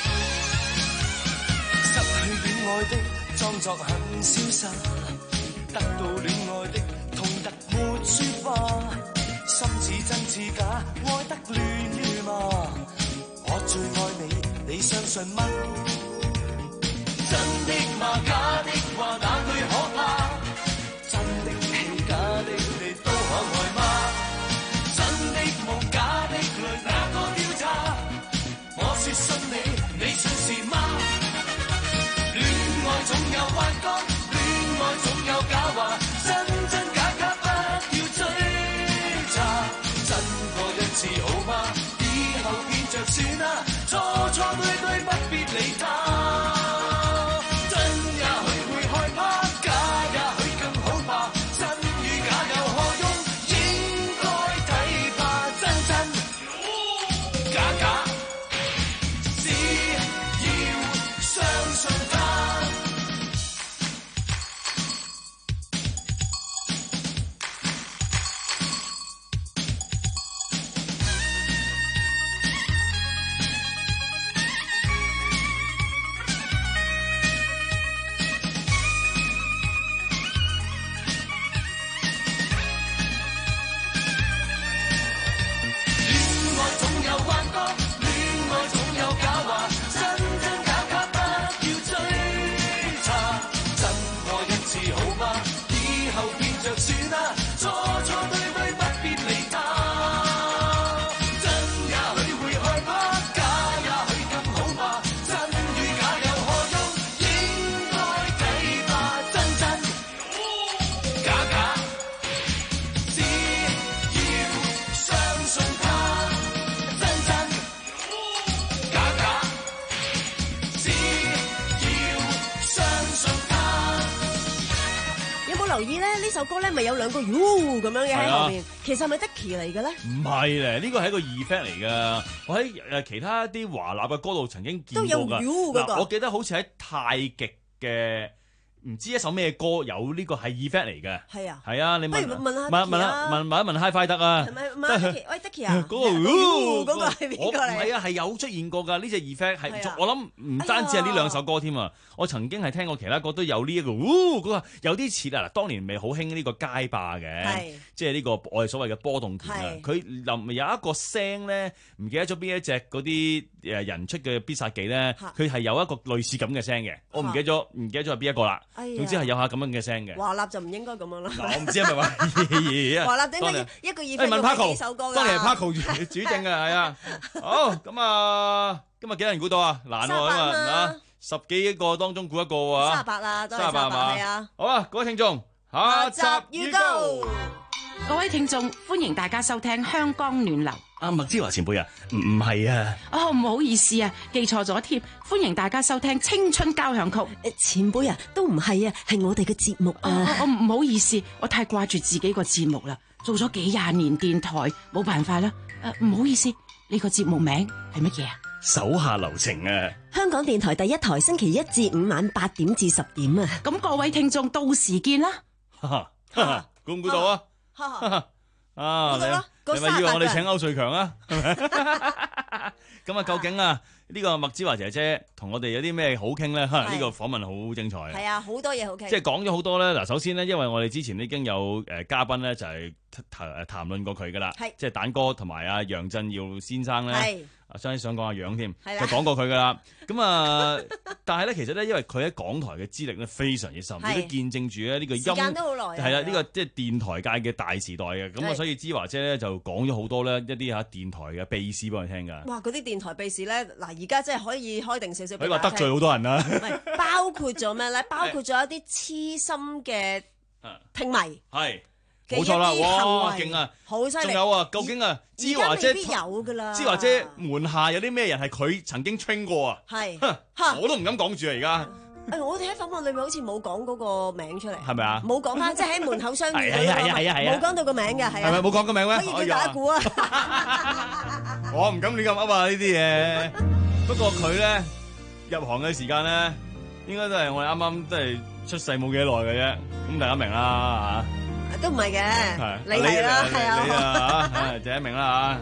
裝作很瀟灑， 得到戀愛的痛得沒説話，心似真似假，愛得亂如麻。我最愛你，你相信嗎？真的嗎？假的話哪裏可怕？真的戲假的你都可愛嗎？真的夢假的淚哪個調查？我說信你，你信是嗎？戀愛總有幻覺，戀愛總有假話，真真假假不要追查。真過一次好嗎？以後變着算啦，錯錯對對不必理他。 留意咧，呢首歌咧咪有兩個 U 咁樣嘅喺後面，其實係咪 Dicky 嚟嘅咧？ 唔係咧，呢個係一個 effect 嚟㗎。我喺誒其他啲華納嘅歌度曾經見過㗎。 都有 U 嗰個。 我記得好似喺太極嘅。唔知一首咩歌有呢個係 effect 嚟嘅， 係啊， 係啊，你問不如問下問問下問問一問 HiFi 得啊， 係咪問下 Dicky？喂 Dicky 啊， 嗰個嗰個係邊個嚟？ 唔係啊，係有出現過㗎，呢隻 effect 係係啊我諗唔單止係呢兩首歌添啊，我曾經係聽過其他歌都有呢一個，嗰個有啲似啊嗱，當年咪好興呢個街霸嘅，即係呢個我哋所謂嘅波動拳啊，佢臨有一個聲咧，唔記得咗邊一隻嗰啲誒人出嘅必殺技咧，佢係有一個類似咁嘅聲嘅，我唔記得咗，唔記得咗係邊一個啦，總之係有下咁樣嘅聲嘅。 華納就唔應該咁樣啦。 我唔知係咪話華納點解一個耳返用幾首歌㗎？ 當年係 Paco 主政嘅，係啊。好咁啊，今日幾多人估到啊？難喎今日啊，十幾個當中估一個喎。 三十八啦，都係三十八，係啊。 好啊，各位聽眾，下集預告。 各位聽眾，歡迎大家收聽香江暖流。 阿麥之華前輩啊，唔唔係啊。 哦，唔好意思啊，記錯咗添。歡迎大家收聽青春交響曲。 誒，前輩啊，都唔係啊，係我哋嘅節目啊。 我唔好意思，我太掛住自己個節目啦，做咗幾廿年電台，冇辦法啦。誒，唔好意思，你個節目名係乜嘢啊？ 手下留情啊！ 香港電台第一台，星期一至五晚八點至十點啊。 咁各位聽眾到時見啦。 哈哈，估唔估到啊？啊！你你咪以為我哋請歐瑞強啊？咁啊，究竟啊呢個麥之華姐姐同我哋有啲咩好傾咧？呢個訪問好精彩。 係啊，好多嘢好傾。 即係講咗好多咧。嗱，首先咧，因為我哋之前已經有誒嘉賓咧，就係談誒談論過佢噶啦。係，即係蛋哥同埋阿楊振耀先生咧。係。啊，真係想講阿楊添，就講過佢噶啦。咁啊，但係咧，其實咧，因為佢喺港台嘅資歷咧非常之深，亦都見證住咧呢個音， 時間都好耐。 係啦，呢個即係電台界嘅大時代嘅。咁啊，所以芝華姐咧就講咗好多咧一啲嚇電台嘅秘史俾我聽㗎。 哇！嗰啲電台秘史咧，嗱而家真係可以開定少少。 你話得罪好多人啦。 唔係，包括咗咩咧？包括咗一啲痴心嘅聽迷。 係。冇錯啦，哇，勁啊， 好犀利！ 仲有啊，究竟啊，芝華姐有噶啦， 芝華姐門下有啲咩人係佢曾經 train 過啊？ 係， 我都唔敢講住啊！而家， 誒，我哋喺訪問裏面好似冇講嗰個名出嚟， 係咪啊？ 冇講翻，即係喺門口相遇嗰個， 係啊係啊係啊係啊， 冇講到個名嘅，係啊， 係咪冇講個名咩？ 可以叫大家估啊！ 我唔敢亂咁噏啊呢啲嘢。不過佢咧入行嘅時間咧，應該都係我哋啱啱都係出世冇幾耐嘅啫。咁大家明啦嚇。 都唔係嘅，你係啦，係啊， 你啊嚇，第一名啦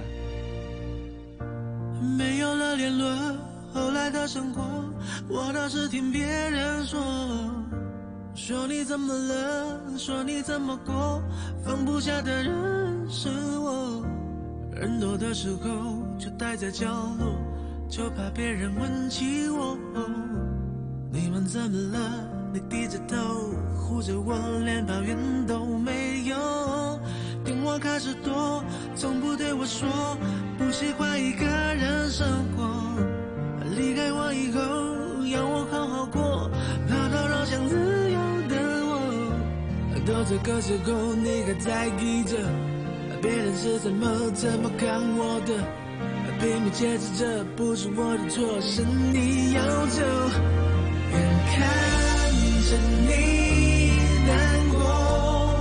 嚇。 沒有了聯絡，後來的生活，我倒是聽別人說， 說你怎麼了，說你怎麼過，放不下的人是我。人多的時候就待在角落，就怕別人問起我。你們怎麼了？你低着頭護着我，連抱怨都沒有。電話開始多，從不對我說不喜歡一個人生活。離開我以後要我好好過，跑到老想自由的我。到這個時候你還在意着別人是怎麼怎麼看我的，拼命解釋這不是我的錯，是你要走。眼看着你難過，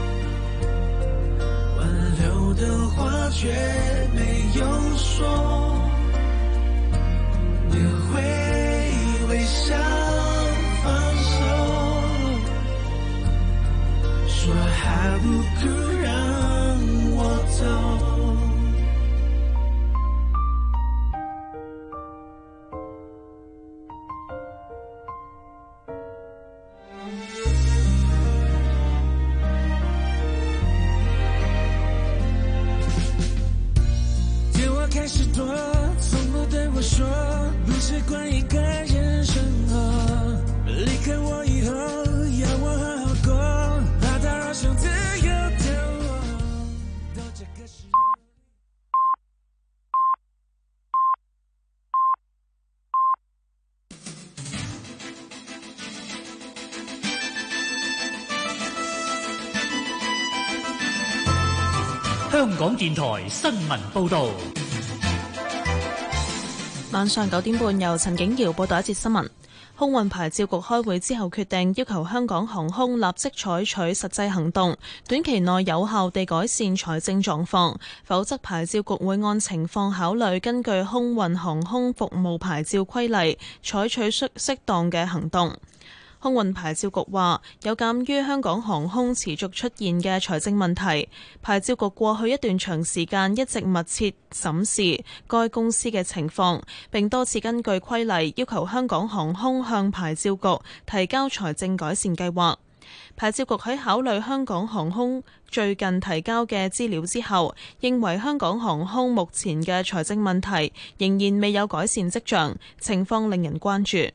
挽留的話卻沒有說，你會微笑放手，說還不夠讓我走。電話開始多，從不對我說不習慣一個人生活。離開我以後要我好好過，怕打擾想自由的我。到這個時香港電台新聞報導。 晚上九點半，由陳景瑤報道一節新聞。空運牌照局開會之後決定，要求香港航空立即採取實際行動，短期內有效地改善財政狀況，否則牌照局會按情況考慮根據空運航空服務牌照規例採取適適當嘅行動。空運牌照局話，有鑑於香港航空持續出現嘅財政問題，牌照局過去一段長時間一直密切審視該公司嘅情況，並多次根據規例要求香港航空向牌照局提交財政改善計劃。牌照局喺考慮香港航空最近提交嘅資料之後，認為香港航空目前嘅財政問題仍然未有改善跡象，情況令人關注。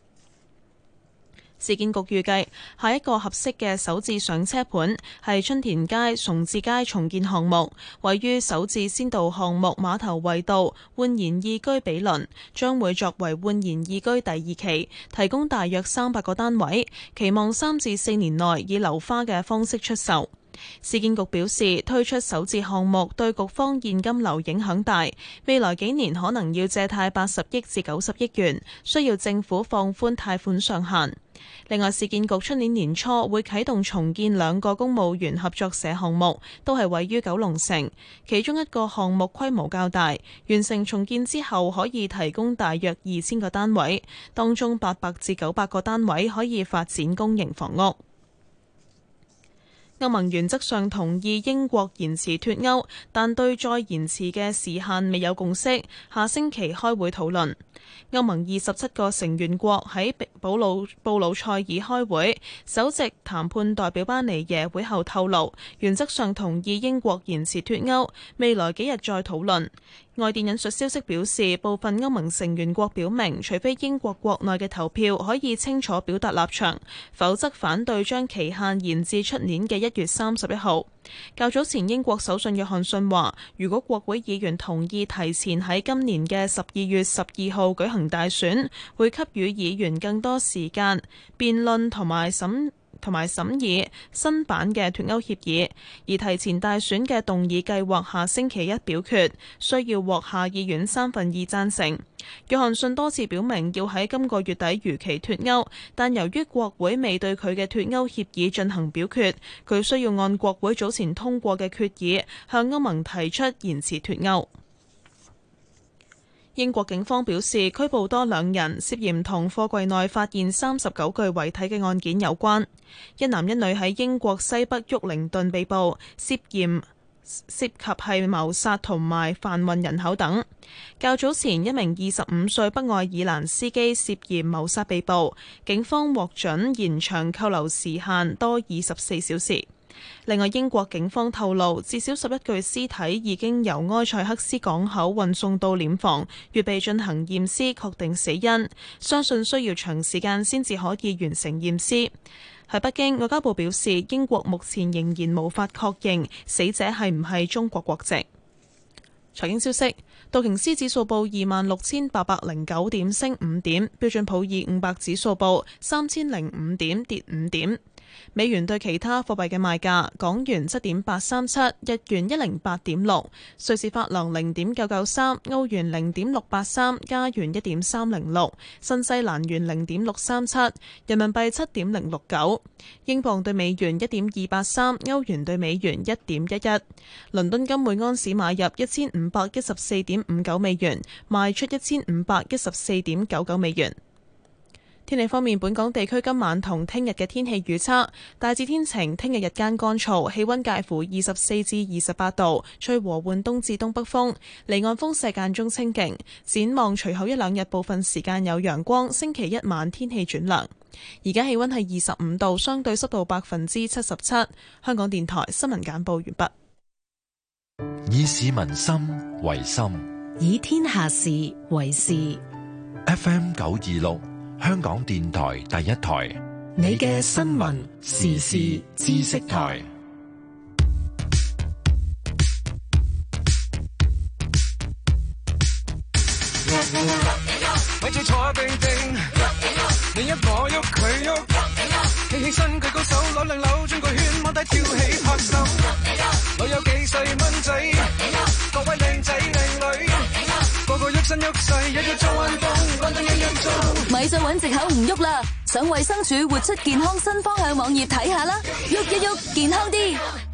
市建局預計下一個合適嘅首置上車盤係春田街崇志街重建項目，位於首置先導項目馬頭圍道煥然懿居比鄰，將會作為煥然懿居第二期，提供大約三百個單位，期望三至四年內以樓花嘅方式出售。市建局表示，推出首置項目對局方現金流影響大，未來幾年可能要借貸八十億至九十億元，需要政府放寬貸款上限。另外，市建局出年年初會啟動重建兩個公務員合作社項目，都係位於九龍城，其中一個項目規模較大，完成重建之後可以提供大約二千個單位，當中八百至九百個單位可以發展公營房屋。歐盟原則上同意英國延遲脫歐，但對再延遲嘅時限未有共識，下星期開會討論。歐盟二十七個成員國喺布魯布魯塞爾開會，首席談判代表班尼耶會後透露，原則上同意英國延遲脫歐，未來幾日再討論。外電引述消息表示，部分歐盟成員國表明，除非英國國內嘅投票可以清楚表達立場，否則反對將期限延至出年嘅一月三十一號。較早前，英國首相約翰遜話，如果國會議員同意提前喺今年嘅十二月十二號舉行大選，會給予議員更多時間辯論同埋審同埋審議新版嘅脫歐協議，而提前大選嘅動議計劃下星期一表決，需要獲下議院三分二贊成。約翰遜多次表明要喺今個月底如期脫歐，但由於國會未對佢嘅脫歐協議進行表決，佢需要按國會早前通過嘅決議向歐盟提出延遲脫歐。英國警方表示，拘捕多兩人，涉嫌同貨櫃內發現三十九具遺體嘅案件有關。一男一女喺英國西北沃靈頓被捕，涉嫌涉及係謀殺同埋販運人口等。較早前，一名二十五歲北愛爾蘭司機涉嫌謀殺被捕，警方獲准延長扣留時限多二十四小時。另外，英國警方透露，至少十一具屍體已經由埃塞克斯港口運送到殮房，預備進行驗屍，確定死因。相信需要長時間先至可以完成驗屍。喺北京，外交部表示，英國目前仍然無法確認死者係唔係中國國籍。財經消息，道瓊斯指數報二萬六千八百零九點，升五點；標準普爾五百指數報三千零五點，跌五點。美元對其他貨幣嘅賣價：港元七點八三七，日元一零八點六，瑞士法郎零點九九三，歐元零點六八三，加元一點三零六，新西蘭元零點六三七，人民幣七點零六九，英鎊對美元一點二八三，歐元對美元一點一一。倫敦金每安士買入一千五百一十四點五九美元，賣出一千五百一十四點九九美元。天氣方面，本港地區今晚同聽日嘅天氣預測大致天晴，聽日日間乾燥，氣溫介乎二十四至二十八度，吹和緩東至東北風，離岸風勢間中清勁。展望隨後一兩日部分時間有陽光，星期一晚天氣轉涼。而家氣溫係二十五度，相對濕度百分之七十七。香港電台新聞簡報完畢。 以市民心為心， 以天下事為事。 F M 九二六。香港電台第一台， 你嘅新聞時事知識台。 咪住坐定定，你一我喐佢喐，企起身舉高手，扭兩扭轉個圈，摸低跳起拍手。我有幾細蚊仔，各位靚仔靚女，個個喐身喐勢，日日做運動，運動樣樣做。 咪再揾藉口唔喐啦，上衛生署活出健康新方向網頁睇下啦，喐一喐健康啲。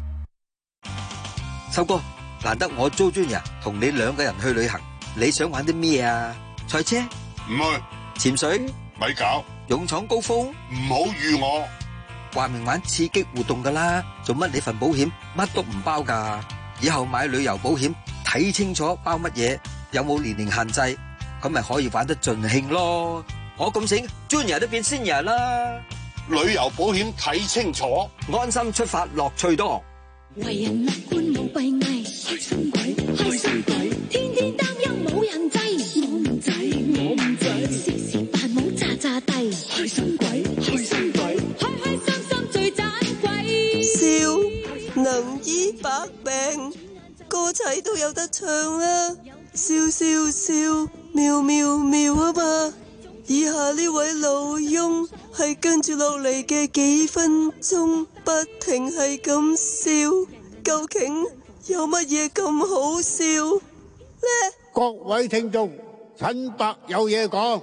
修哥，難得我租專人同你兩個人去旅行，你想玩啲咩啊？賽車？ 唔去。 潛水？ 咪搞。 勇闖高峰？ 唔好預我。 話明玩刺激活動噶啦，做乜你份保險乜都唔包噶？以後買旅遊保險睇清楚包乜嘢，有冇年齡限制，咁咪可以玩得盡興咯。我咁醒，Junior都變 Senior 啦。 旅遊保險睇清楚， 安心出發，樂趣多。 為人樂觀冇閉翳，開心鬼，開心鬼，天天擔憂冇人制，我唔制，我唔制，時時扮冇詐詐地，開心鬼，開心鬼，開開心心最盞鬼。 笑能醫百病，歌仔都有得唱啦，笑笑笑，妙妙妙啊嘛！以下呢位老翁係跟住落嚟嘅幾分鐘，不停係咁笑，究竟有乜嘢咁好笑呢？ 各位聽眾，陳伯有嘢講。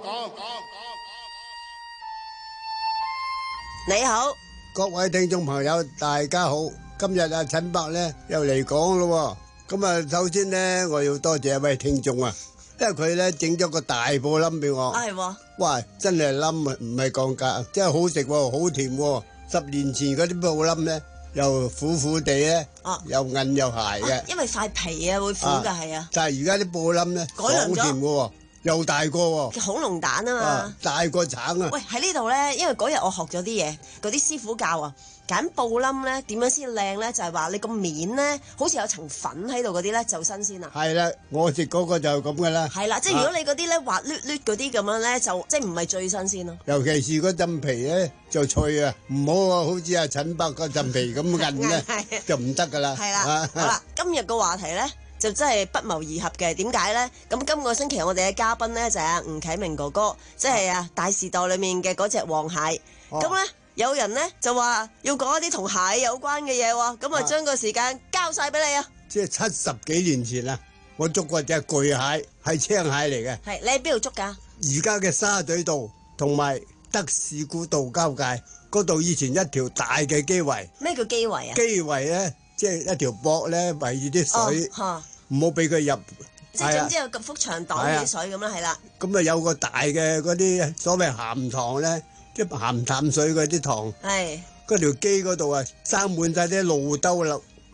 你好， 各位聽眾朋友，大家好。今日阿陳伯咧又嚟講咯，咁啊，首先咧我要多謝一位聽眾啊。因為佢咧整咗個大布冧俾我， 係喎， 哇，真係冧啊，唔係降價，真係好食喎，好甜喎。十年前嗰啲布冧咧，又苦苦地咧，又韌又鞋嘅， 因為塊皮啊會苦㗎，係啊。 但係而家啲布冧咧，好甜嘅喎，又大個喎， 恐龍蛋啊嘛， 大個橙啊。 喂，喺呢度咧，因為嗰日我學咗啲嘢，嗰啲師傅教啊。揀布冧咧點樣先靚咧？就係話你個面咧，好似有層粉喺度嗰啲咧，就新鮮啦。 係啦，我食嗰個就咁噶啦。 係啦，即係如果你嗰啲咧滑捋捋嗰啲咁樣咧，就即係唔係最新鮮咯。 尤其是嗰陣皮咧就脆啊，唔好啊，好似阿陳伯嗰陣皮咁韌咧，就唔得噶啦。 係啦，好啦，今日個話題咧就真係不謀而合嘅。點解咧？咁今個星期我哋嘅嘉賓咧就係阿吳啟明哥哥，即係啊《大時代》裏面嘅嗰隻黃蟹。咁咧。有人咧就話要講一啲同蟹有關嘅嘢喎，咁啊將個時間交晒俾你啊！ 即係七十幾年前啊，我捉過隻巨蟹，係青蟹嚟嘅。 係你喺邊度捉㗎？ 而家嘅沙咀道同埋德士古道交界嗰度，以前一條大嘅基圍。 咩叫基圍啊？ 基圍咧，即係一條膊咧圍住啲水，唔好俾佢入。 即係總之有咁幅牆擋住水咁啦，係啦。 咁啊有個大嘅嗰啲所謂鹹塘咧。即係鹹淡水嗰啲塘，係嗰條機嗰度啊，生滿晒啲露兜啦，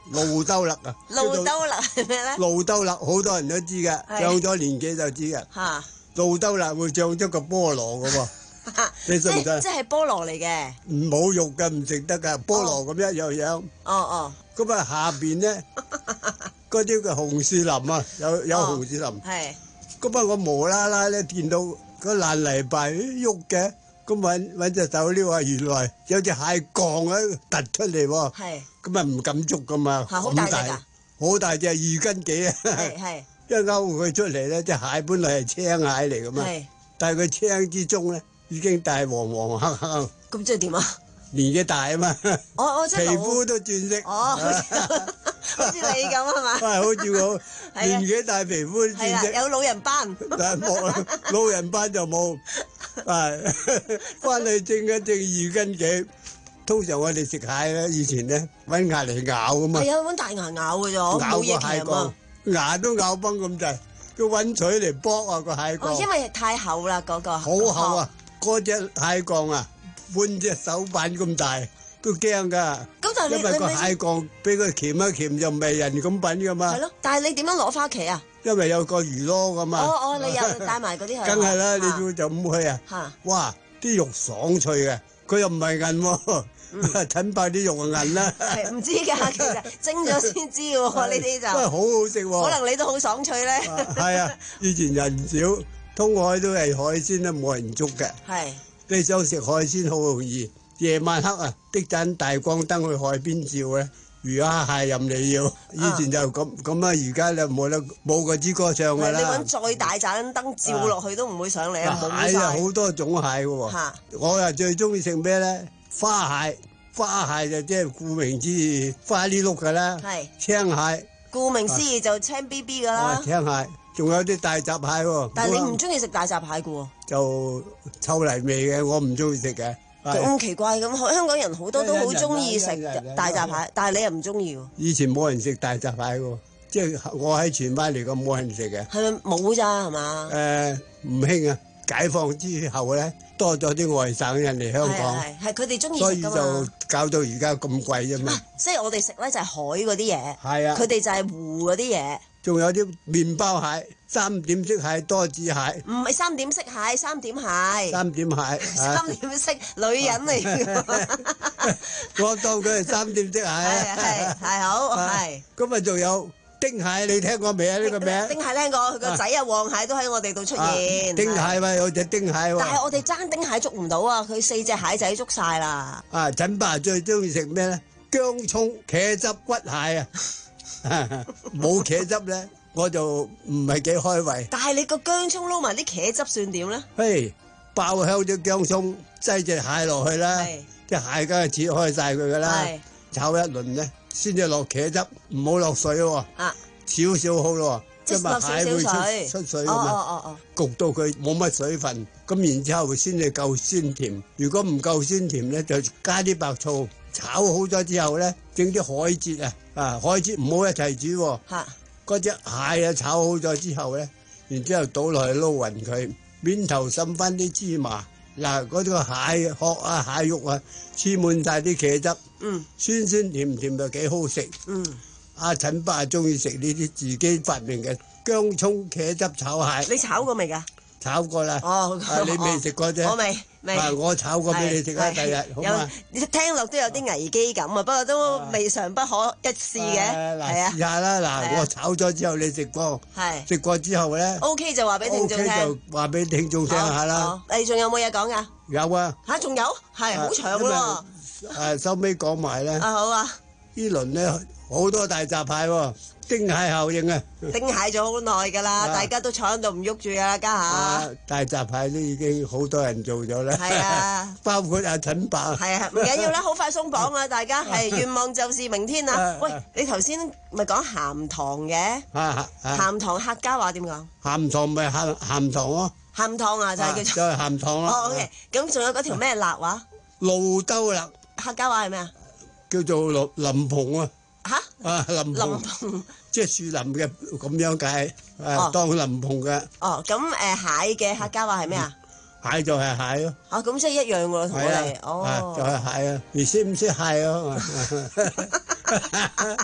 路兜勒啊！ 路兜勒係咩咧？ 路兜勒好多人都知㗎，上咗年紀就知㗎。 嚇！ 路兜勒會長咗個菠蘿㗎喎，你信唔信？ 即係菠蘿嚟嘅。 唔冇肉㗎，唔食得㗎，菠蘿咁一樣樣。 哦哦。 咁啊下邊咧，嗰啲嘅紅樹林啊，有有紅樹林。 係。 咁啊我無啦啦咧見到個爛泥巴喐嘅。咁揾揾隻手撩啊，原來有隻蟹降啊突出嚟喎，咁啊唔敢捉噶嘛， 好大隻㗎， 好大隻二斤幾啊，一勾佢出嚟咧，隻蟹本來係青蟹嚟噶嘛，但係佢青之中咧已經大黃黃黑黑， 咁即係點啊？ 年紀大啊嘛， 我我皮膚都轉色， 哦，好似你咁係嘛？ 係好似我年紀大皮膚轉色， 有老人斑， 但係冇老人斑就冇。係翻去蒸一蒸二斤幾，通常我哋食蟹咧，以前咧揾牙嚟咬噶嘛。 係啊，揾大牙咬嘅啫， 咬個蟹降，牙都咬崩咁滯，要揾錘嚟剝啊個蟹降。 哦，因為太厚啦嗰個。 好厚啊！嗰隻蟹降啊，半隻手板咁大，都驚噶。 咁但係你因為個蟹降俾佢鉗一鉗就唔係人咁品噶嘛。 係咯，但係你點樣攞翻屋企啊？ 因為有個魚籮噶嘛。 哦哦，你又帶埋嗰啲去。 梗係啦，你要就咁去啊。嚇！哇！啲肉爽脆嘅，佢又唔係韌喎，陳伯啲肉係韌啦。 係唔知㗎，其實蒸咗先知喎，呢啲就。 真係好好食喎。 可能你都好爽脆咧。 係啊，以前人少，通海都係海鮮都冇人捉嘅。 係。 你想食海鮮好容易，夜晚黑啊，滴盞大光燈去海邊照咧。魚蝦蟹任你要，以前就咁咁啊！而家咧冇得冇個支歌唱噶啦。 你揾再大盞燈照落去都唔會上嚟啊！ 蟹啊，好多種蟹嘅喎。我啊最中意食咩咧？花蟹，花蟹就即係顧名之義花呢碌噶啦。係。青蟹。 顧名思義就青 B B 噶啦。 青蟹，仲有啲大閘蟹喎。 但係你唔中意食大閘蟹嘅喎。 就臭泥味嘅，我唔中意食嘅。 咁奇怪咁，香港人好多都好中意食大閘蟹，但係你又唔中意喎。 以前冇人食大閘蟹喎，即係我喺荃灣嚟講冇人食嘅。 係咪冇咋係嘛？ 誒唔興啊！解放之後咧，多咗啲外省人嚟香港， 係係佢哋中意食㗎嘛。 所以就搞到而家咁貴啫嘛。 即係我哋食咧就係海嗰啲嘢， 係啊， 佢哋就係湖嗰啲嘢。 仲有啲麵包蟹、三點式蟹、多子蟹。 唔係三點式蟹，三點蟹。 三點蟹。 三點式女人嚟嘅。 我當佢係三點式蟹。 係係係好係。 咁啊，仲有丁蟹，你聽過未啊？呢個名？ 丁蟹聽過，佢個仔啊黃蟹都喺我哋度出現。 丁蟹嘛，有隻丁蟹喎。 但係我哋爭丁蟹捉唔到啊！佢四隻蟹仔捉晒啦。 啊，陳伯最中意食咩咧？薑葱茄汁骨蟹啊！冇茄汁咧，我就唔係幾開胃。 但係你個薑葱撈埋啲茄汁算點咧？ 嘿，爆香啲薑葱，擠隻蟹落去啦，隻蟹梗係切開晒佢噶啦，炒一輪咧，先至落茄汁，唔好落水喎，少少好咯，因為蟹會出出水噶嘛，焗到佢冇乜水分，咁然之後先至夠鮮甜。如果唔夠鮮甜咧，就加啲白醋。炒好咗之後咧，整啲海蜇啊，啊海蜇唔好一齊煮喎。嚇！嗰隻蟹啊炒好咗之後咧，然之後倒落去撈勻佢，面頭滲翻啲芝麻。嗱，嗰個蟹殼啊、蟹肉啊，黐滿晒啲茄汁。嗯。酸酸甜甜就幾好食。嗯。阿陳伯中意食呢啲自己發明嘅薑葱茄汁炒蟹。 你炒過未㗎？ 炒過啦。哦。你未食過啫。 我未。 啊！我炒過俾你食啦，第日好嘛？ 聽落都有啲危機感啊，不過都未嘗不可一試嘅。係啊， 試下啦！嗱，我炒咗之後你食過，食過之後咧 ，O K 就話俾聽眾聽。 O K 就話俾聽眾聽下啦。 你仲有冇嘢講㗎？ 有啊。 嚇，仲有？係好長喎。 誒，收尾講埋咧。 啊，好啊。 呢輪咧好多大閘蟹喎。丁蟹效應啊！ 丁蟹咗好耐㗎啦，大家都坐喺度唔喐住㗎啦，家下。 大閘蟹都已經好多人做咗啦。 係啊， 包括阿陳伯。 係啊，唔緊要啦，好快鬆綁啊！大家係願望就是明天啊！喂，你頭先咪講鹹糖嘅？鹹糖客家話點講？ 鹹糖咪鹹鹹糖咯。 鹹糖啊，就係叫做。 就係鹹糖咯。 哦，OK，咁仲有嗰條咩辣話？ 路兜辣。 客家話係咩啊？ 叫做林林蓬啊。 嚇！ 啊，林蓬。即係樹林嘅咁樣解，誒當林蓬嘅。 哦，咁誒蟹嘅客家話係咩啊？ 蟹就係蟹咯。 啊，咁即係一樣喎，同我哋。哦， 就係蟹啊！你識唔識蟹啊？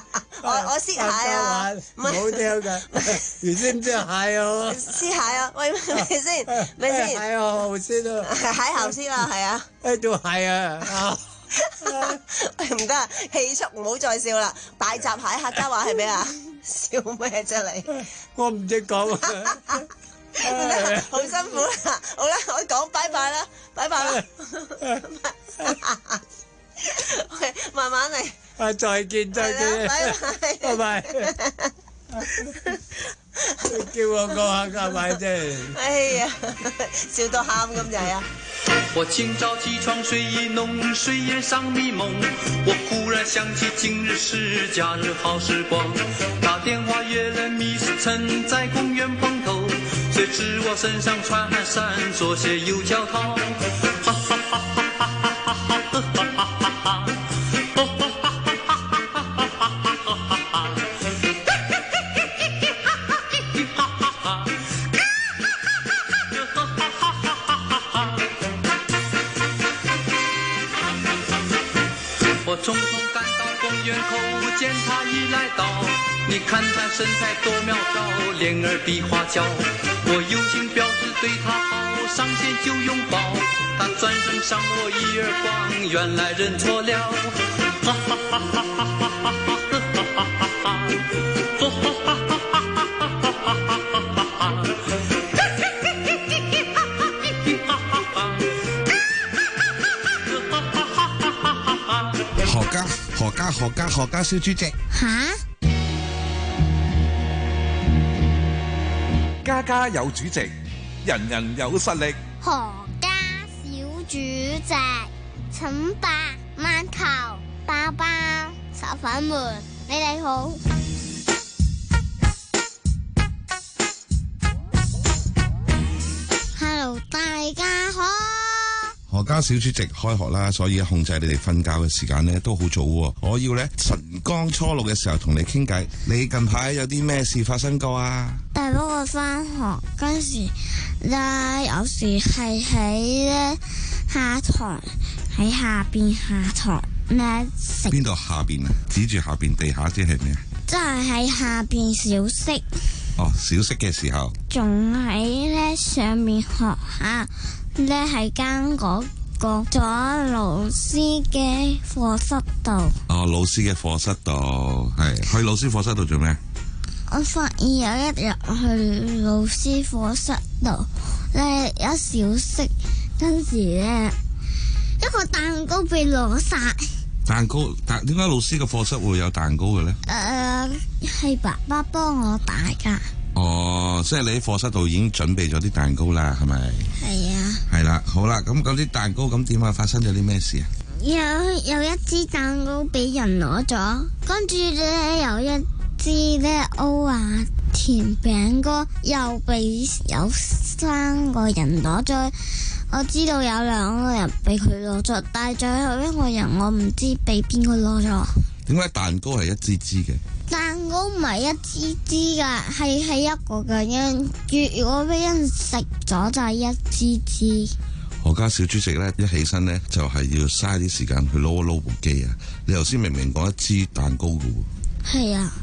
我我識蟹啊， 唔好聽㗎，原先唔知蟹啊， 識蟹啊，喂，咪先，咪先， 蟹啊，好先啊， 蟹後先啊，係啊， 誒做蟹啊， 喂唔得，氣促唔好再笑啦，大閘蟹客家話係咩啊？笑咩啫你？ 我唔識講啊， 好辛苦啦，好啦，我講拜拜啦，拜拜啦，喂，慢慢嚟。 啊！再見，再見，拜拜，叫我講下拜拜啫。 哎呀，笑到喊咁滯啊！ 我清早起床睡意濃，睡眼尚迷蒙，我忽然想起今日是假日好時光，打電話約了 Miss 陳在公園碰頭，誰知我身上穿汗衫，左鞋右腳套。哈哈哈哈哈哈哈哈哈哈！我匆匆趕到公園口，見他已來到。你看他身材多苗條，臉兒比花嬌。我友情表示對他好，上前就擁抱。他轉身賞我一耳光，原來認錯了。哈哈哈哈哈哈哈哈哈哈！ 何家何家何家何家小豬隻吓？ 家家有主席，人人有實力。 何家小主席，請白饅頭、包包、小粉們，你哋好。Hello， 大家好。 何家小主席開學啦，所以控制你哋瞓覺嘅時間咧都好早喎。我要咧晨光初露嘅時候同你傾偈。你近排有啲咩事發生過啊？ 但不過翻學嗰時咧，有時係喺咧下堂，喺下邊下堂咧食。 邊度下邊啊？指住下邊地下即係咩啊？ 即係喺下邊小息。 哦，小息嘅時候。 仲喺咧上面學校。咧喺間嗰個咗老師嘅課室度。 哦，老師嘅課室度，係去老師課室度做咩？ 我發現有一日去老師課室度咧，有小息，跟住咧一個蛋糕被攞晒。 蛋糕？但點解老師嘅課室會有蛋糕嘅咧？ 誒、呃，係爸爸幫我帶噶。 哦，即係你喺課室度已經準備咗啲蛋糕啦，係咪？ 係啊。 係啦，好啦，咁嗰啲蛋糕咁點啊？發生咗啲咩事啊？ 有有一支蛋糕俾人攞咗，跟住咧有一支咧歐華甜餅乾又俾有三個人攞咗。我知道有兩個人俾佢攞咗，但係最後一個人我唔知俾邊個攞咗。 點解蛋糕係一支支嘅？ 蛋糕唔係一支支噶，係係一個咁樣。如果俾人食咗就係一支支。 何家小主席咧一起身咧就係要嘥啲時間去撈一撈部機啊！你頭先明明講一支蛋糕噶喎。係啊。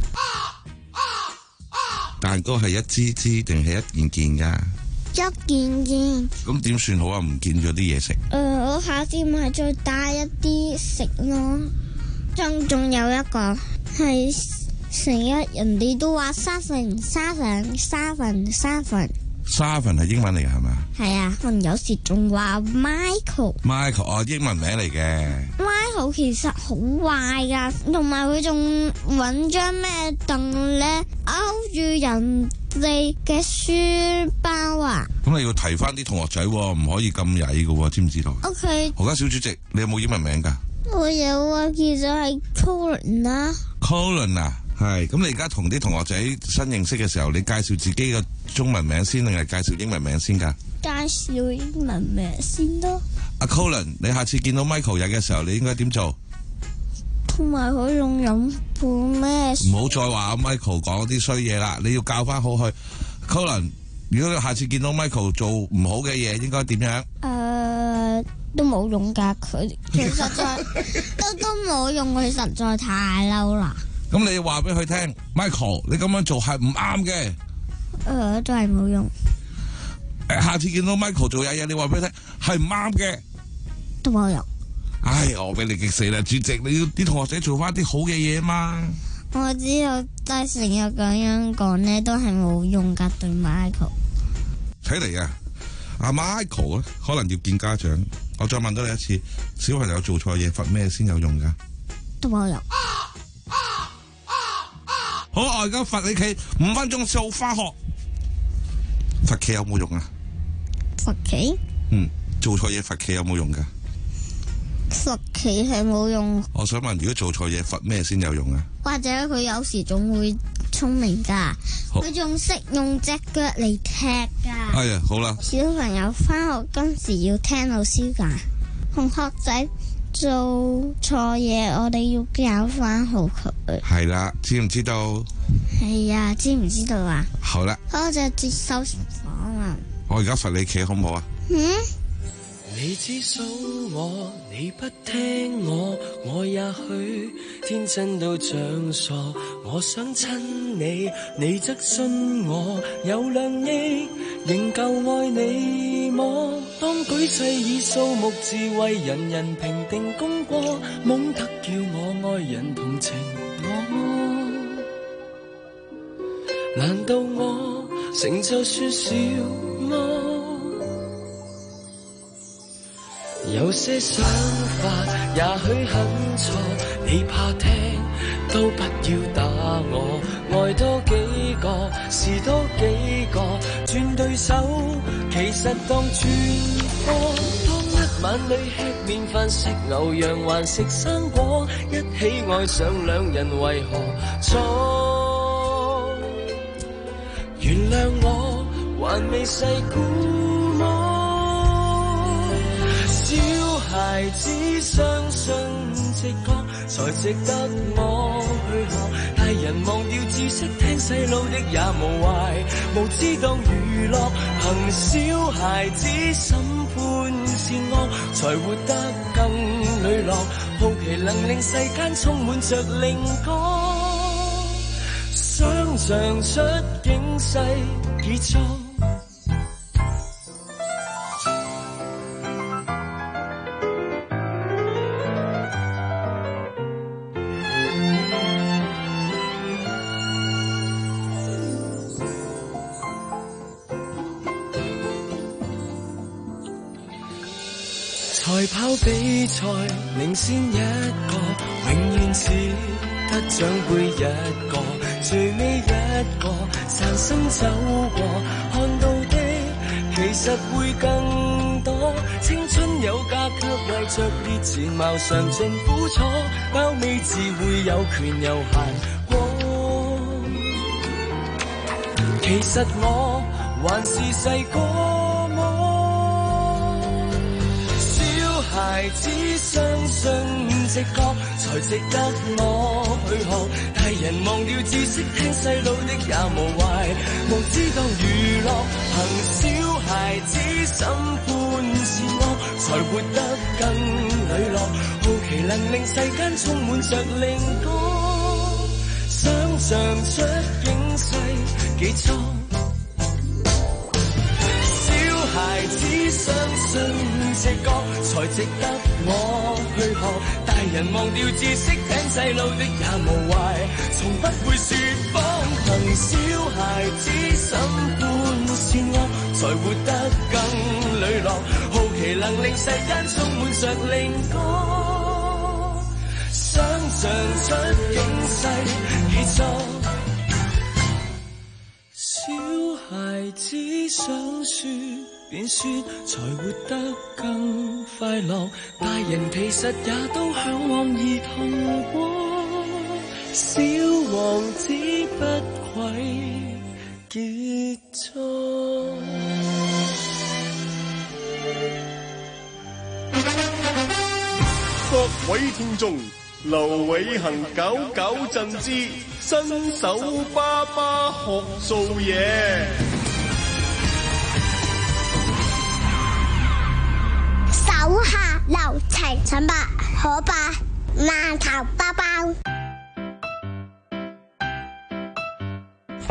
蛋糕係一支支定係一件件噶？ 一件件。咁點算好啊？唔見咗啲嘢食。誒、 呃，我下次咪再帶一啲食咯。仲仲有一個係成日人哋都話沙粉沙粉沙粉沙粉沙粉係英文嚟嘅係咪？ 係啊，有時仲話 Michael Michael 哦，英文名嚟嘅。 Michael 其實好壞噶，同埋佢仲搵張咩凳咧勾住人哋嘅書包啊！ 咁你要提翻啲同學仔，唔可以咁曳噶，知唔知道 ？OK。 何家小主席，你有冇英文名噶？ 我有啊，其實係 Colin 啦。 Colin 啊，係。咁你而家同啲同學仔新認識嘅時候，你介紹自己嘅中文名先，定係介紹英文名先噶？ 介紹英文名先咯。 阿 Colin，你下次見到 Michael 日嘅時候，你應該點做？ 同埋佢仲飲本咩？ 唔好再話阿 Michael 講啲衰嘢啦，你要教翻好佢。Colin，如果你下次見到 Michael 做唔好嘅嘢，應該點樣？誒、 呃，都冇用噶，佢其實在都都冇用，佢實在太嬲啦。 咁你話俾佢聽 ，Michael， 你咁樣做係唔啱嘅。 誒、呃，都係冇用。 誒，下次見到 Michael 做嘢嘢，你話俾佢聽係唔啱嘅， 都冇用。 唉，我俾你激死啦，主席，你要啲同學仔做翻啲好嘅嘢嘛。 我知道，但係成日咁樣講咧，都係冇用噶，對 Michael。 睇嚟啊，阿 Michael 咧，可能要見家長。我再問多你一次，小朋友做錯嘢罰咩先有用噶？ 都冇用。 好，我而家罰你企五分鐘掃返學。罰企有冇用啊？ 罰企？ 嗯，做錯嘢罰企有冇用噶？ 罰企係冇用。 我想問，如果做錯嘢罰咩先有用啊？ 或者佢有時仲會聰明噶，佢仲識用隻腳嚟踢噶。 哎呀，好啦。 小朋友返學嗰時要聽老師噶，同學仔做錯嘢，我哋要教翻好佢。 係啦，知唔知道？ 係啊，知唔知道啊？ 好啦， 我就接收房啊。 我而家罰你企好唔好啊？ 嗯。 你只數我，你不聽我，我也許天真到像傻。我想親你，你則信我，有兩億仍舊愛你麼？當舉世以數目字為人人評定功過，懵得叫我愛人同情我。難道我成就算少麼？有些想法也許很錯，你怕聽都不要打我。愛多幾個是多幾個，轉對手其實當轉貨。當一晚裏吃麵飯食牛羊還食生果，一起愛上兩人為何錯？原諒我還未細估麼？小孩子相信直覺才值得我去學，大人忘掉知識，聽細路的也無壞，無知當娛樂，憑小孩子審判善惡，才活得更磊落。好奇能令世間充滿着靈歌，想像出境世結束。賽跑比賽領先一個，永遠只得獎杯一個，最尾一個散心走過，看到的其實會更多。青春有價卻為着烈前茅嘗盡苦楚，包尾自會有權有閒過。其實我還是細個。孩子相信直覺才值得我去學，大人忘掉知識，聽細路的也無壞，無知當娛樂，憑小孩子審判善惡，才活得更磊落。好奇能令世間充滿着靈歌，想像出境世幾錯。孩子相信直覺才值得我去學，大人忘掉知識，聽細路的也無壞，從不會說謊，憑小孩子審判善惡，才活得更磊落。好奇能令世間充滿着靈歌，想像出境世結束。小孩子想說便說，才活得更快樂，大人其實也都向往兒童過，小王子不愧傑作。 各位聽眾，劉偉恒九九贈之新手爸爸學做嘢。 手下留情，陳伯可把饅頭包包。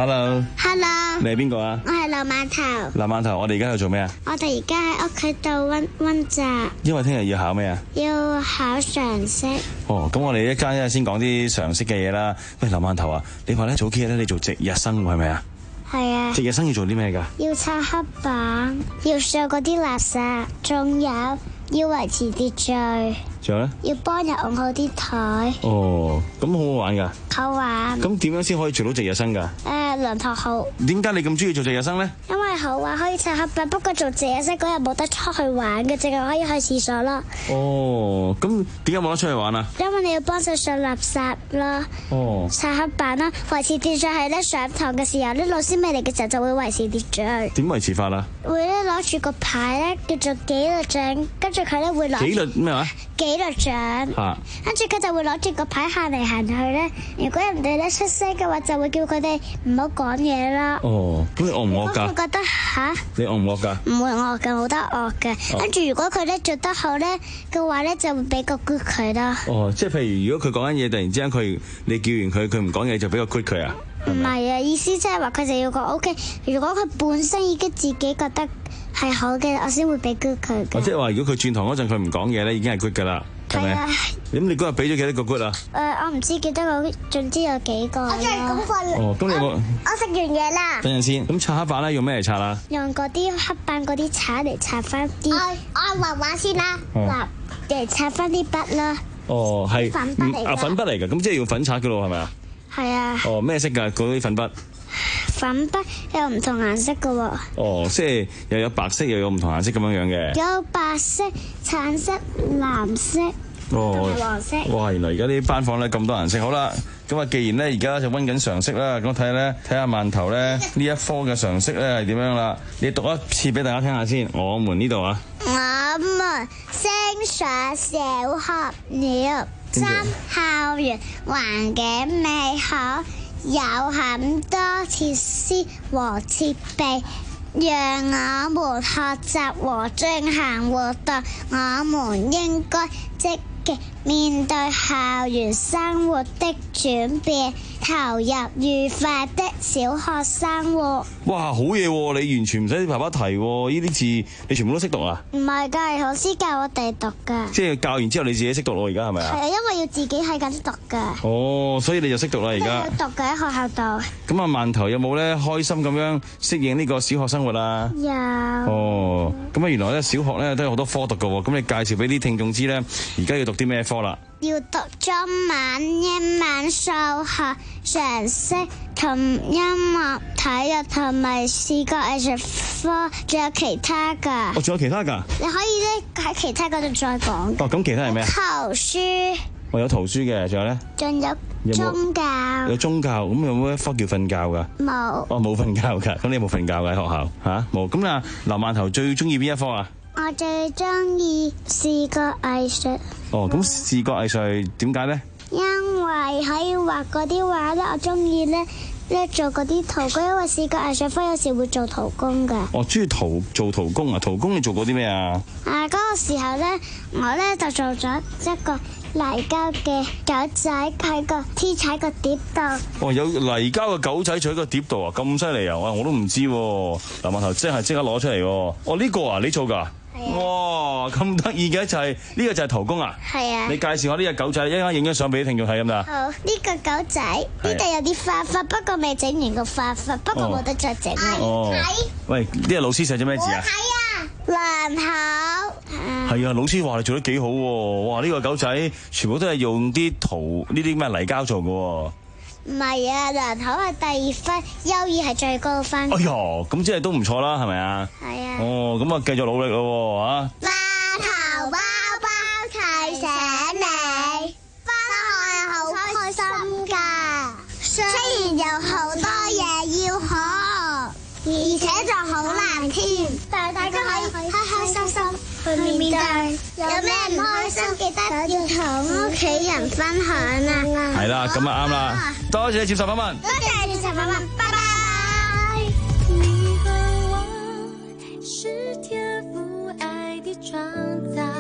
Hello。 Hello。 你係邊個啊？ 我係劉饅頭。 劉饅頭，我哋而家喺度做咩啊？ 我哋而家喺屋企度溫溫習。 因為聽日要考咩啊？ 要考常識。 哦，咁我哋一間一先講啲常識嘅嘢啦。喂，劉饅頭啊，你話咧早幾日咧你做值日生係咪啊？ 係啊。 值日生要做啲咩㗎？ 要擦黑板，要掃嗰啲垃圾，仲有要維持秩序。 仲有咧？要幫人按好啲台。 哦，咁好好玩㗎。 好玩。 咁點樣先可以做到值日生㗎？誒、 呃，量頭好。 點解你咁中意做值日生咧？ 因為好玩，可以擦黑板。不過做值日生嗰日冇得出去玩嘅，淨係可以去廁所咯。 哦，咁點解冇得出去玩啊？因為你要幫手掃垃圾啦。哦。擦黑板啦，維持秩序係咧上堂嘅時候咧，老師未嚟嘅時候就會維持秩序。點維持法啊？會咧攞住個牌咧叫做紀律獎，跟住佢咧會攞。紀律咩話？紀律獎，跟住佢就會攞住個牌行嚟行去咧。如果人哋咧出聲嘅話，就會叫佢哋唔好講嘢啦。哦，咁你惡唔惡噶？我覺得吓，你惡唔惡噶？唔會惡嘅，冇得惡嘅。跟住如果佢咧做得好咧嘅話咧，就會俾個 good 佢啦。哦，即係譬如如果佢講緊嘢，突然之間佢你叫完佢，佢唔講嘢，就俾個 good 佢啊？唔係啊，意思即係話佢就要講 OK。如果佢本身已經自己覺得係好嘅，我先會俾 good 佢嘅。即係話如果佢轉堂嗰陣佢唔講嘢咧，已經係 good 噶啦，係咪？咁你嗰日俾咗幾多個 good 啊？誒，我唔知幾多個，總之有幾個。我真係咁瞓。哦，咁你有冇？我食完嘢啦。等陣先，咁擦黑板咧用咩嚟擦啊？用嗰啲黑板嗰啲刷嚟擦翻啲。我我畫畫先啦，畫嚟擦翻啲筆啦。哦，係粉筆嚟㗎。啊，粉筆嚟㗎，咁即係用粉刷㗎咯，係咪啊？係啊。哦，咩色㗎？嗰啲粉筆？粉筆有唔同顏色㗎喎。哦，即係又有白色，又有唔同顏色咁樣樣嘅。有白色、橙色、藍色。哦，黃色。哇！原來而家啲班房咧咁多顏色。好啦，咁啊，既然咧而家就溫緊常識啦，咁我睇下咧，睇下饅頭咧呢一科嘅常識咧係點樣啦？你讀一次俾大家聽下先。我們呢度啊。我們升上小學了，新校園環境美好，有很多設施和設備，讓我們學習和進行活動。我們應該積極面對校園生活的轉變，投入愉快的小學生活。哇，好嘢喎！你完全唔使爸爸提喎，呢啲字你全部都識讀啊？唔係㗎，係老師教我哋讀㗎。即係教完之後你自己識讀咯，而家係咪啊？係啊，因為要自己喺緊讀㗎。哦，所以你就識讀啦，而家。要讀嘅喺學校度。咁啊，饅頭有冇咧開心咁樣適應呢個小學生活啊？有。哦，咁啊，原來咧小學咧都有好多科讀㗎喎，咁你介紹俾啲聽眾知咧，而家要讀啲咩科啦？要讀中文、英文、數學、常識同音樂、體育同埋視覺藝術科，仲有其他噶。哦，仲有其他噶？你可以咧喺其他嗰度再講。哦，咁其他係咩啊？圖書。我有圖書嘅，仲有咧？仲有宗教。有宗教，咁有冇一科叫瞓覺噶？冇。哦，冇瞓覺噶，咁你有冇瞓覺噶喺學校？吓，冇。咁啊，劉饅頭最中意邊一科啊？我最中意視覺藝術。哦，咁視覺藝術係點解咧？因為可以畫嗰啲畫咧，我中意咧咧做嗰啲圖工，因為視覺藝術科有時會做圖工噶。哦，中意圖做圖工啊？圖工你做過啲咩啊？啊，嗰個時候咧，我咧就做咗一個泥膠嘅狗仔喺個黐喺個碟度。哦，有泥膠嘅狗仔坐喺個碟度啊？咁犀利啊！我都唔知。劉饅頭即係即刻攞出嚟。哦，呢個啊，你做噶？哇，咁得意嘅就係呢個就係圖工啊！係啊，你介紹下呢隻狗仔，一陣間影張相俾啲聽眾睇咁啦。好，呢個狗仔呢度有啲花花，不過未整完個花花，不過冇得再整啦。哦，喂，呢個老師寫咗咩字啊？睇啊，良好。係啊，老師話你做得幾好喎！哇，呢個狗仔全部都係用啲圖呢啲咩泥膠做嘅。唔係啊，良好係第二分，優異係最高分。哎呀，咁即係都唔錯啦，係咪啊？係啊。哦，咁啊，繼續努力咯，吓。饅頭包包提醒你，返學係好開心噶，雖然有好多嘢要學，而且就好難添，但係大家可以開開心心去面對。有咩唔開心，記得要同屋企人分享啊！係啦，咁啊啱啦，多謝你接受訪問，多謝你接受訪問，拜拜。你和我是天父愛的創造，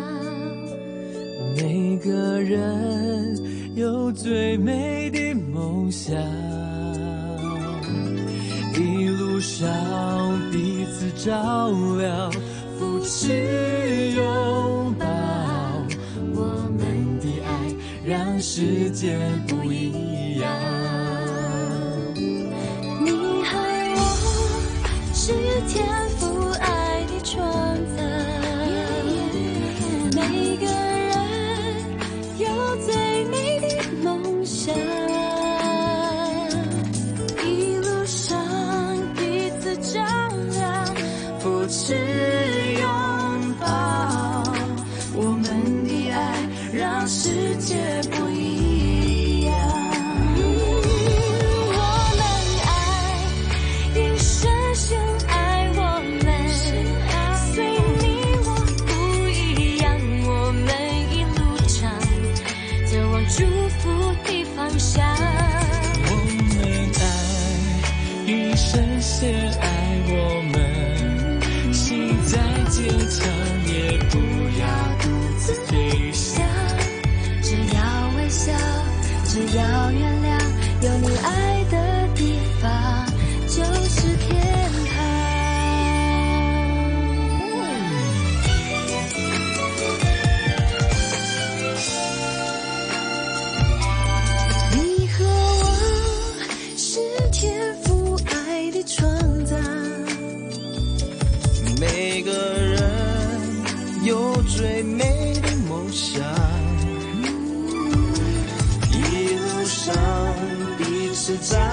每個人有最美的夢想。 上彼此照亮，扶持拥抱，我们的爱让世界不一样。 你和我是天赋爱的创造，每个人有最美的梦想，一路上彼此照亮，扶持拥抱，我们的爱让世界不一样。我们爱，一生深爱我们，随你我不一样，我们一路上走往祝福的方向。 我们爱，一生先爱我们，心再坚强也不要独自飞翔。 只要微笑，只要原谅，有你爱的地方就是天堂。你和我是天赋爱的创造， 每个人有最美的梦想，一路上彼此照